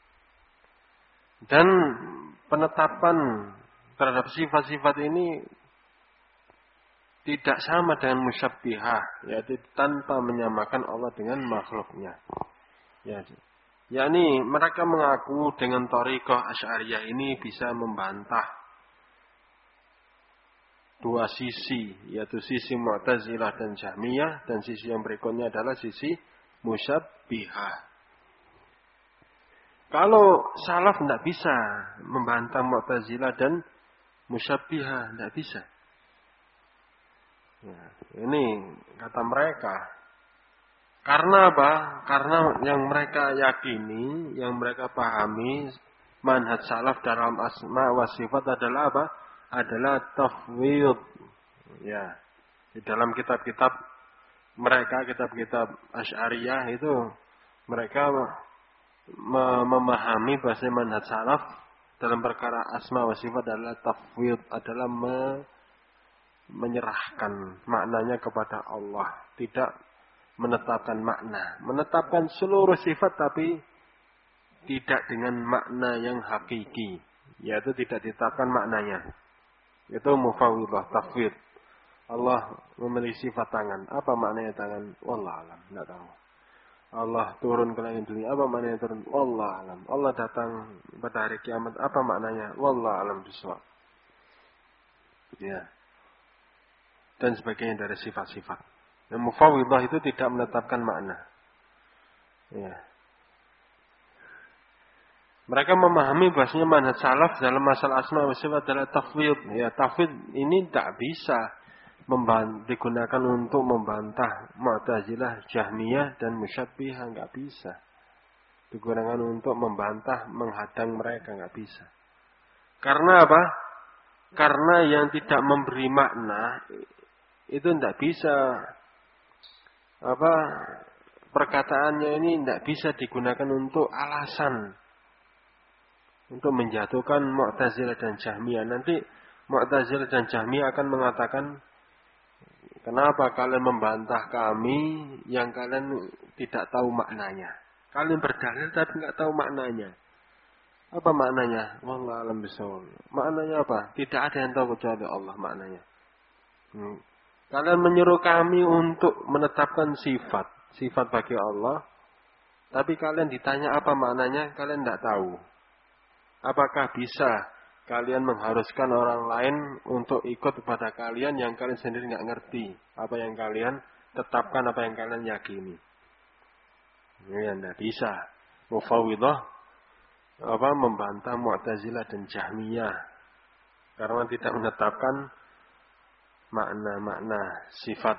A: Dan penetapan terhadap sifat-sifat ini tidak sama dengan Musyabbihah, yaitu tanpa menyamakan Allah dengan makhluknya. Yakni mereka mengaku dengan thariqah Asy'ariyah ini bisa membantah dua sisi, yaitu sisi Mu'tazilah dan Jahmiyah, dan sisi yang berikutnya adalah sisi Musyabbihah. Kalau salaf tidak bisa membantah Mu'tazilah dan Musyabbihah, tidak bisa. Ya, ini kata mereka. Karena apa? Karena yang mereka yakini, yang mereka pahami, manhaj salaf dalam asma wa sifat adalah apa? Adalah tafwid. Ya, di dalam kitab-kitab mereka, kitab-kitab Asy'ariyah itu mereka memahami bahasa manhaj salaf dalam perkara asma wa sifat adalah tafwid, adalah menyerahkan maknanya kepada Allah, tidak menetapkan makna, menetapkan seluruh sifat tapi tidak dengan makna yang hakiki, yaitu tidak ditetapkan maknanya. Itu mufawwidah, tafwid. Allah memiliki sifat tangan. Apa maknanya tangan? Wallah alam, tidak tahu. Allah turun ke langit dunia. Apa maknanya turun? Wallah alam. Allah datang pada hari kiamat. Apa maknanya? Wallah alam bisawab. Ya. Dan sebagainya dari sifat-sifat. Dan mufawwidah itu tidak menetapkan makna. Ya. Mereka memahami bahasanya manhaj salaf dalam masalah asma wa sifat adalah tafwid. Ya, tafwid ini tidak bisa digunakan untuk membantah Mu'tazilah, Jahmiyah dan Musyabbihah, enggak bisa. Digunakan untuk membantah, menghadang mereka, enggak bisa. Karena apa? Karena yang tidak memberi makna itu tidak bisa, perkataannya ini tidak bisa digunakan untuk alasan untuk menjatuhkan Mu'tazilah dan Jahmiyah. Nanti Mu'tazilah dan Jahmiyah akan mengatakan, kenapa kalian membantah kami yang kalian tidak tahu maknanya? Kalian berdalil tapi tidak tahu maknanya. Apa maknanya? Wallahu a'lam bishawab. Maknanya apa? Tidak ada yang tahu kecuali Allah maknanya.
B: Kalian menyuruh kami untuk menetapkan sifat bagi Allah, tapi kalian ditanya apa maknanya, kalian tidak tahu. Apakah bisa kalian mengharuskan orang lain untuk ikut kepada kalian yang kalian sendiri nggak ngerti apa yang kalian tetapkan, apa yang kalian yakini? Ini tidak bisa. Mufawwidah membantah Mu'tazilah dan Jahmiyah karena tidak menetapkan makna-makna sifat.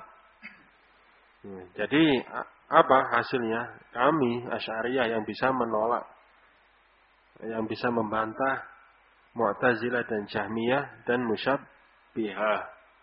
B: Jadi apa hasilnya? Kami Asy'ariyah yang bisa menolak, yang bisa membantah Mu'tazilah dan Jahmiyah dan Musyabbihah.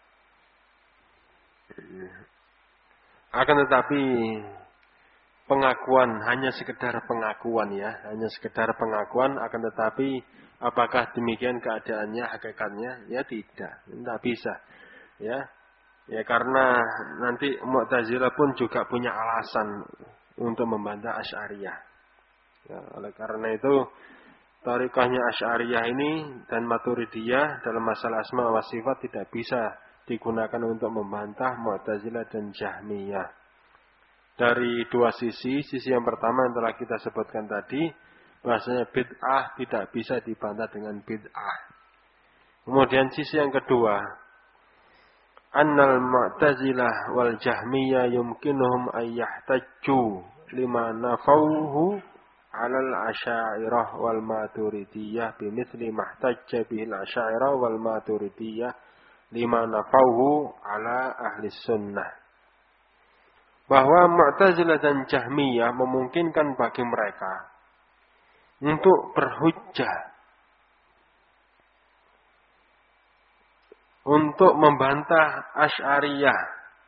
B: Akan tetapi pengakuan hanya sekedar pengakuan ya, hanya sekedar pengakuan, akan tetapi apakah demikian keadaannya, hakikatnya? Ya tidak bisa. Ya karena nanti Mu'tazilah pun juga punya alasan untuk membantah Asy'ariyah. Ya, oleh karena itu Thariqahnya Asy'ariyah ini dan Maturidiyah dalam masalah asma wa sifat tidak bisa digunakan untuk membantah Mu'tazilah dan Jahmiyah. Dari dua sisi yang pertama yang telah kita sebutkan tadi, bahasanya bid'ah tidak bisa dibantah dengan bid'ah. Kemudian sisi yang kedua, annal Mu'tazilah wal Jahmiyah yumkinuhum ayyahtajju lima nafawhu alal Asy'ariyah wal Maturidiyah bimithli mahtajja bihil Asy'ariyah wal Maturidiyah lima nafawhu ala ahli sunnah. Bahwa Mu'tazilah dan Jahmiyah memungkinkan bagi mereka untuk berhujjah, untuk membantah Asy'ariyah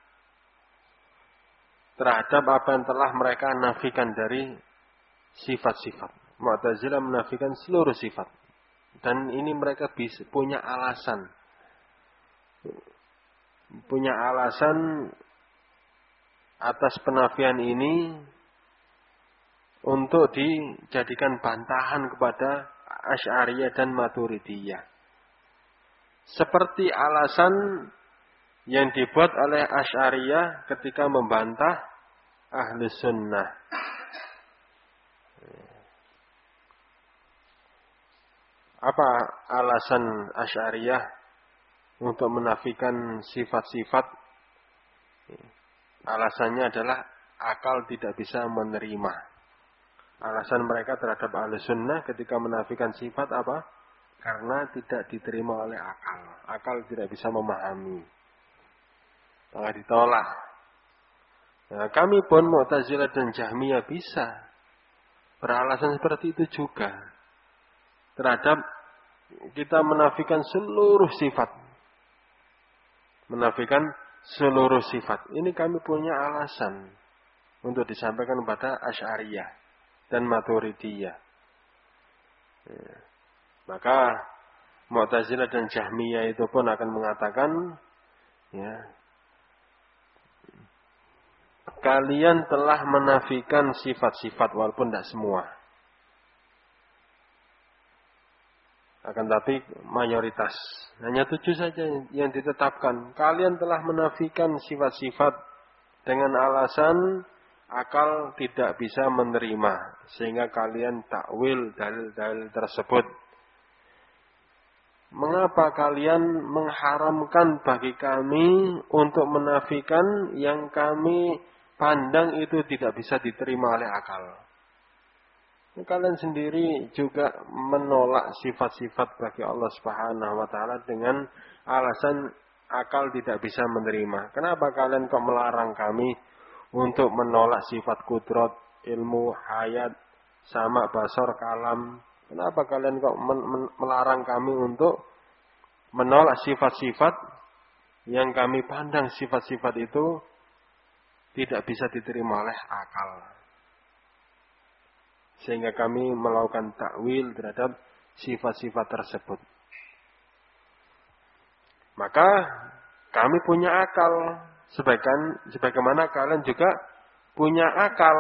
B: terhadap apa yang telah mereka nafikan dari sifat-sifat. Mu'tazilah menafikan seluruh sifat. Dan ini mereka punya alasan. Punya alasan atas penafian ini untuk dijadikan bantahan kepada Asy'ariyah dan Maturidiyah. Seperti alasan yang dibuat oleh Asy'ariyah ketika membantah Ahlu Sunnah. Apa alasan Asy'ariyah untuk menafikan sifat-sifat? Alasannya adalah akal tidak bisa menerima. Alasan mereka terhadap Ahlu Sunnah ketika menafikan sifat apa? Karena tidak diterima oleh akal. Akal tidak bisa memahami. Maka ditolak. Nah, kami pun Mu'tazilah dan Jahmiyah bisa beralasan seperti itu juga. Terhadap kita menafikan seluruh sifat. Menafikan seluruh sifat. Ini kami punya alasan untuk disampaikan kepada Asy'ariyah dan Maturidiyah. Maka Mu'tazilah dan Jahmiyah itu pun akan mengatakan, ya, kalian telah menafikan sifat-sifat walaupun tidak semua. Akan tapi mayoritas. Hanya 7 saja yang ditetapkan. Kalian telah menafikan sifat-sifat dengan alasan akal tidak bisa menerima. Sehingga kalian takwil dalil-dalil tersebut. Mengapa kalian mengharamkan bagi kami untuk menafikan yang kami pandang itu tidak bisa diterima oleh akal? Kalian sendiri juga menolak sifat-sifat bagi Allah Subhanahu wa taala dengan alasan akal tidak bisa menerima. Kenapa kalian kok melarang kami untuk menolak sifat kudrat, ilmu, hayat, sama, basar, kalam? Kenapa kalian kok melarang kami untuk menolak sifat-sifat yang kami pandang sifat-sifat itu tidak bisa diterima oleh akal? Sehingga kami melakukan takwil terhadap sifat-sifat tersebut. Maka kami punya akal. Sebagaimana kalian juga punya akal.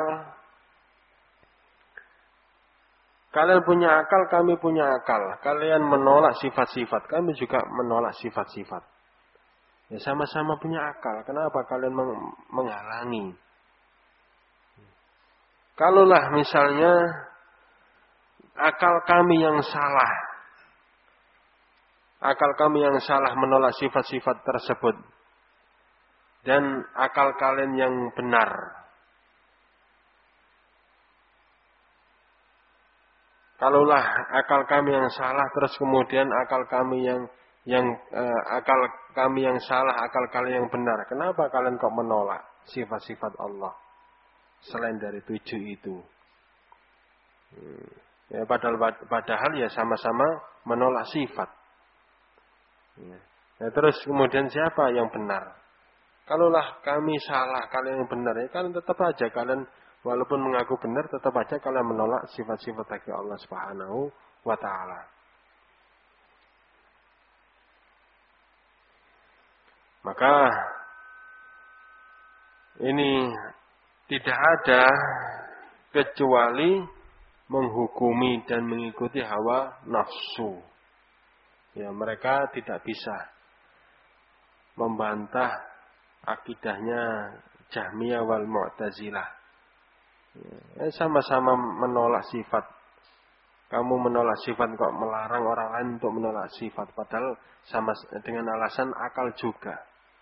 B: Kalian punya akal, kami punya akal. Kalian menolak sifat-sifat, kami juga menolak sifat-sifat. Ya sama-sama punya akal. Kenapa kalian menghalangi? Kalaulah misalnya akal kami yang salah. Akal kami yang salah menolak sifat-sifat tersebut. Dan akal kalian yang benar. Kalaulah akal kami yang salah, terus kemudian akal kami akal kami yang salah, akal kalian yang benar. Kenapa kalian kok menolak sifat-sifat Allah selain dari 7 itu? Ya, padahal ya sama-sama menolak sifat. Ya, terus kemudian siapa yang benar? Kalaulah kami salah, kalian yang benar, ya kalian tetap aja kalian walaupun mengaku benar, tetap aja kalian menolak sifat-sifat bagi Allah Subhanahu wa taala. Maka ini tidak ada kecuali menghukumi dan mengikuti hawa nafsu. Ya, mereka tidak bisa membantah akidahnya Jahmiyah wal Mu'tazilah. Ya, sama-sama menolak sifat. Kamu menolak sifat kok melarang orang lain untuk menolak sifat, padahal sama dengan alasan akal juga.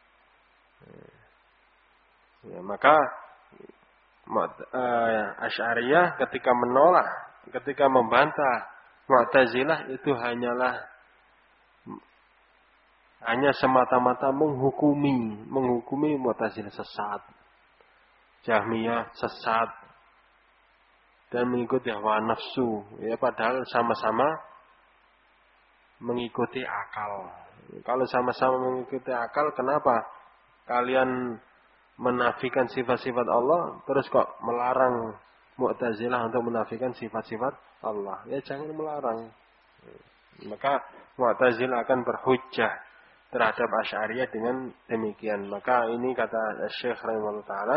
B: Ya, maka Asy'ariyah ketika membantah Mu'tazilah itu hanya semata-mata menghukumi Mu'tazilah sesat, Jahmiyah sesat, dan mengikuti hawa nafsu. Ya, padahal sama-sama mengikuti akal. Kalau sama-sama mengikuti akal, kenapa kalian menafikan sifat-sifat Allah, terus kok melarang Mu'tazilah untuk menafikan sifat-sifat Allah? Ya, jangan melarang. Maka Mu'tazilah akan berhujjah terhadap Asy'ariyah dengan demikian. Maka ini kata Syekh rahimahullah ta'ala,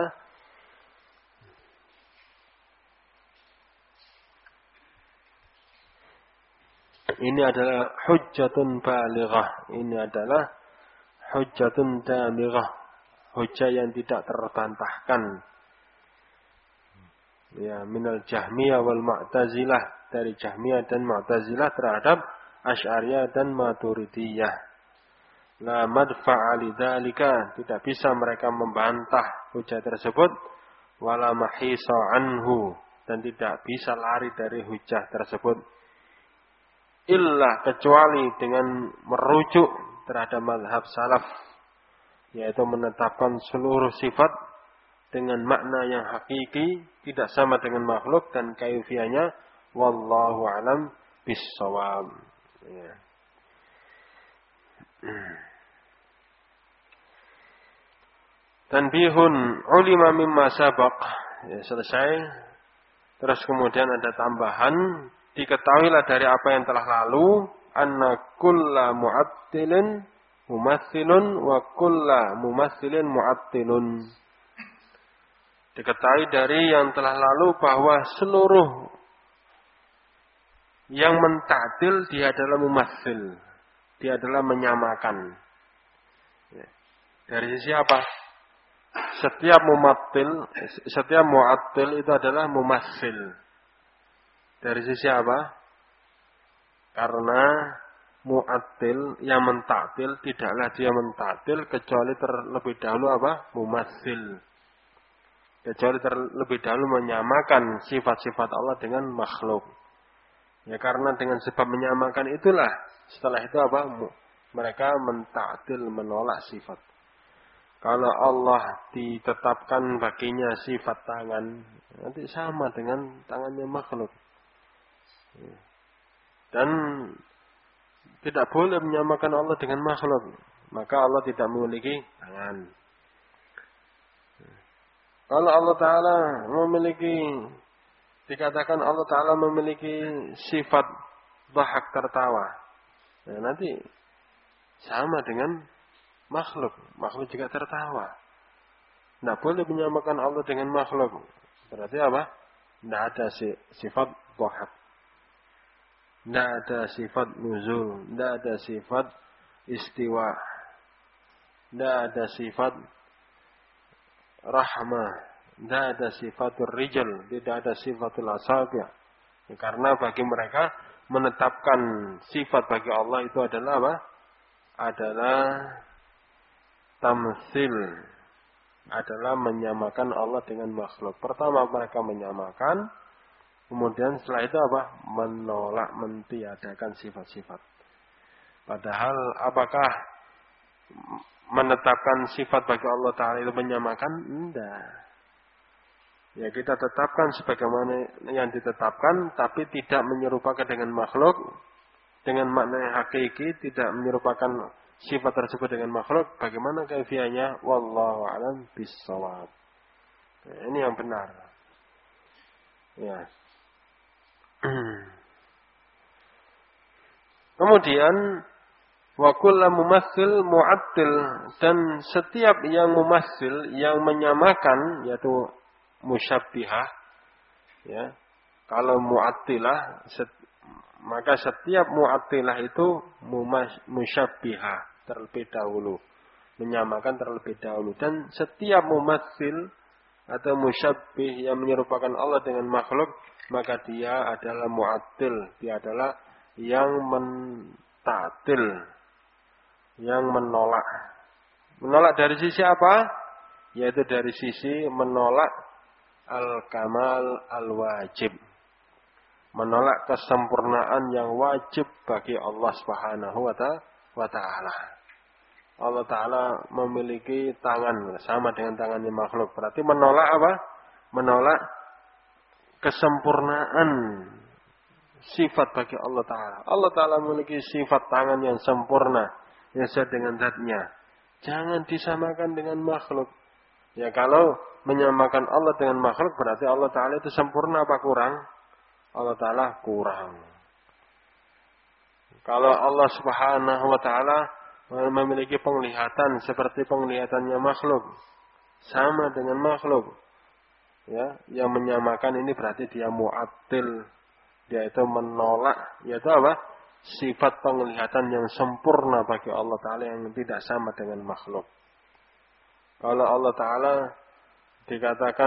B: ini adalah hujjatun balighah. Ini adalah hujjatun damighah. Hujjah yang tidak terbantahkan. Ya, minal Jahmiyah wal Mu'tazilah. Dari Jahmiyah dan Mu'tazilah terhadap Asy'ariyah dan Maturidiyah. La madfa'a lidzalika. Tidak bisa mereka membantah hujjah tersebut. Wala mahisa anhu. Dan tidak bisa lari dari hujjah tersebut. Illa kecuali dengan merujuk terhadap mazhab salaf, yaitu menetapkan seluruh sifat dengan makna yang hakiki, tidak sama dengan makhluk, dan kaifiyahnya wallahu alam bissawab. Ya. Tanbihun ulima mimma sabaq. Ya, selesai. Terus kemudian ada tambahan, diketahuilah dari apa yang telah lalu, anna kulla mu'attilin mumatsilun wa kulla mumatsilin mu'attilun. Diketahui dari yang telah lalu bahwa seluruh yang mentaktil dia adalah mumatsil. Dia adalah menyamakan. Dari sisi apa? Setiap mu'attil itu adalah mumatsil. Dari sisi apa? Karena mu'attil yang mentaktil tidaklah dia mentaktil kecuali terlebih dahulu apa? Mumatsil. Kecuali terlebih dahulu menyamakan sifat-sifat Allah dengan makhluk. Ya, karena dengan sebab menyamakan itulah setelah itu apa? Mereka mentaktil, menolak sifat. Kalau Allah ditetapkan baginya sifat tangan, nanti sama dengan tangannya makhluk. Dan tidak boleh menyamakan Allah dengan makhluk. Maka Allah tidak memiliki tangan. Kalau Allah Ta'ala dikatakan Allah Ta'ala memiliki sifat dhahak, tertawa. Nah, nanti sama dengan makhluk. Makhluk juga tertawa. Tidak boleh menyamakan Allah dengan makhluk. Berarti apa? Tidak ada sifat dhahak. Tidak ada sifat nuzul. Tidak ada sifat istiwa. tidak ada sifat rahmah, tidak ada sifatul rijal, tidak ada sifatul asabi'. Karena bagi mereka menetapkan sifat bagi Allah itu adalah apa? Adalah tamsil, adalah menyamakan Allah dengan makhluk. Pertama mereka menyamakan, kemudian setelah itu apa? Menolak, mentiadakan sifat-sifat. Padahal apakah menetapkan sifat bagi Allah Ta'ala itu menyamakan? Tidak. Ya kita tetapkan sebagaimana yang ditetapkan, tapi tidak menyerupakan dengan makhluk, dengan makna yang hakiki, tidak menyerupakan sifat tersebut dengan makhluk. Bagaimana kaifiahnya? Wallahu a'lam bissawab. Ya, ini yang benar. Ya. Kemudian wa kullu mumassil mu'attil, dan setiap yang mumassil, yang menyamakan, yaitu musyabbihah, ya. Kalau mu'attilah, maka setiap mu'attilah itu musyabbihah terlebih dahulu, menyamakan terlebih dahulu. Dan setiap mumassil atau musyabbih yang menyerupakan Allah dengan makhluk, maka dia adalah mu'attil, dia adalah yang ta'til, yang menolak. Menolak dari sisi apa? Yaitu dari sisi menolak al-kamal al-wajib. Menolak kesempurnaan yang wajib bagi Allah Subhanahu wa ta'ala. Allah Ta'ala memiliki tangan sama dengan tangannya makhluk. Berarti menolak apa? Menolak kesempurnaan sifat bagi Allah Ta'ala. Allah Ta'ala memiliki sifat tangan yang sempurna, yang sesuai dengan zatnya. Jangan disamakan dengan makhluk. Ya kalau menyamakan Allah dengan makhluk, berarti Allah Ta'ala itu sempurna apa kurang? Allah Ta'ala kurang. Kalau Allah Subhanahu wa Ta'ala memiliki penglihatan seperti penglihatannya makhluk, sama dengan makhluk, ya, yang menyamakan ini berarti dia mu'attil, dia itu menolak, yaitu apa? Sifat penglihatan yang sempurna bagi Allah Ta'ala yang tidak sama dengan makhluk. Kalau Allah Ta'ala dikatakan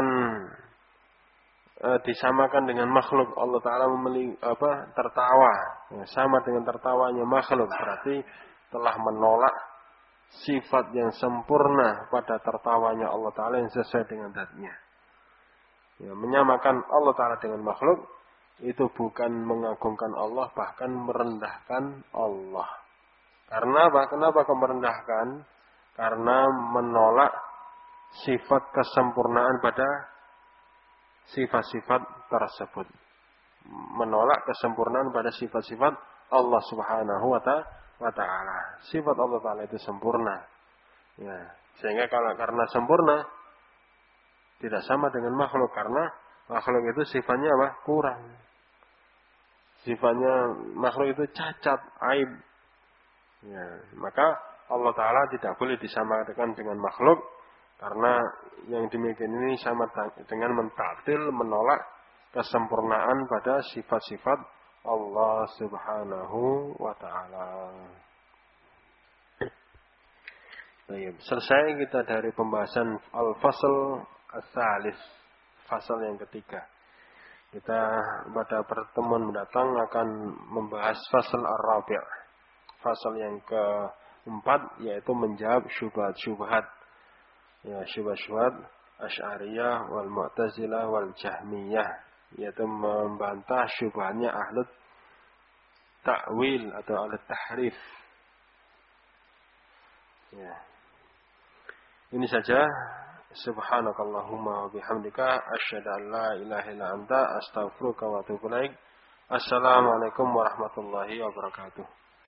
B: disamakan dengan makhluk, Allah Ta'ala tertawa, ya, sama dengan tertawanya makhluk, berarti telah menolak sifat yang sempurna pada tertawanya Allah Ta'ala yang sesuai dengan zatnya. Ya, menyamakan Allah Ta'ala dengan makhluk itu bukan mengagungkan Allah, bahkan merendahkan Allah. Karena apa? Kenapa kau merendahkan? Karena menolak sifat kesempurnaan pada sifat-sifat tersebut. Menolak kesempurnaan pada sifat-sifat Allah Subhanahu wa ta'ala. Sifat Allah Ta'ala itu sempurna. Ya, sehingga karena sempurna tidak sama dengan makhluk, karena makhluk itu sifatnya apa? Kurang. Sifatnya makhluk itu cacat, aib. Ya, maka Allah Ta'ala tidak boleh disamakan dengan makhluk, karena yang demikian ini sama dengan mentaktil, menolak kesempurnaan pada sifat-sifat Allah Subhanahu wa Ta'ala. Baik, selesai kita dari pembahasan Al-Fasl As-Salis, fasal yang ketiga. Kita pada pertemuan mendatang akan membahas fasal Ar-Rabi', fasal yang keempat, yaitu menjawab syubhat-syubhat. Ya, syubhat-syubhat Asy'ariyah wal Mu'tazilah wal Jahmiyah, yaitu membantah syubhatnya ahlut ta'wil atau ahlut tahrif. Ya. Ini saja. Subhanakallahumma wa bihamdika asyhadu an la ilaha illa anta astaghfiruka wa atubu ilaik. Assalamualaikum warahmatullahi wabarakatuh.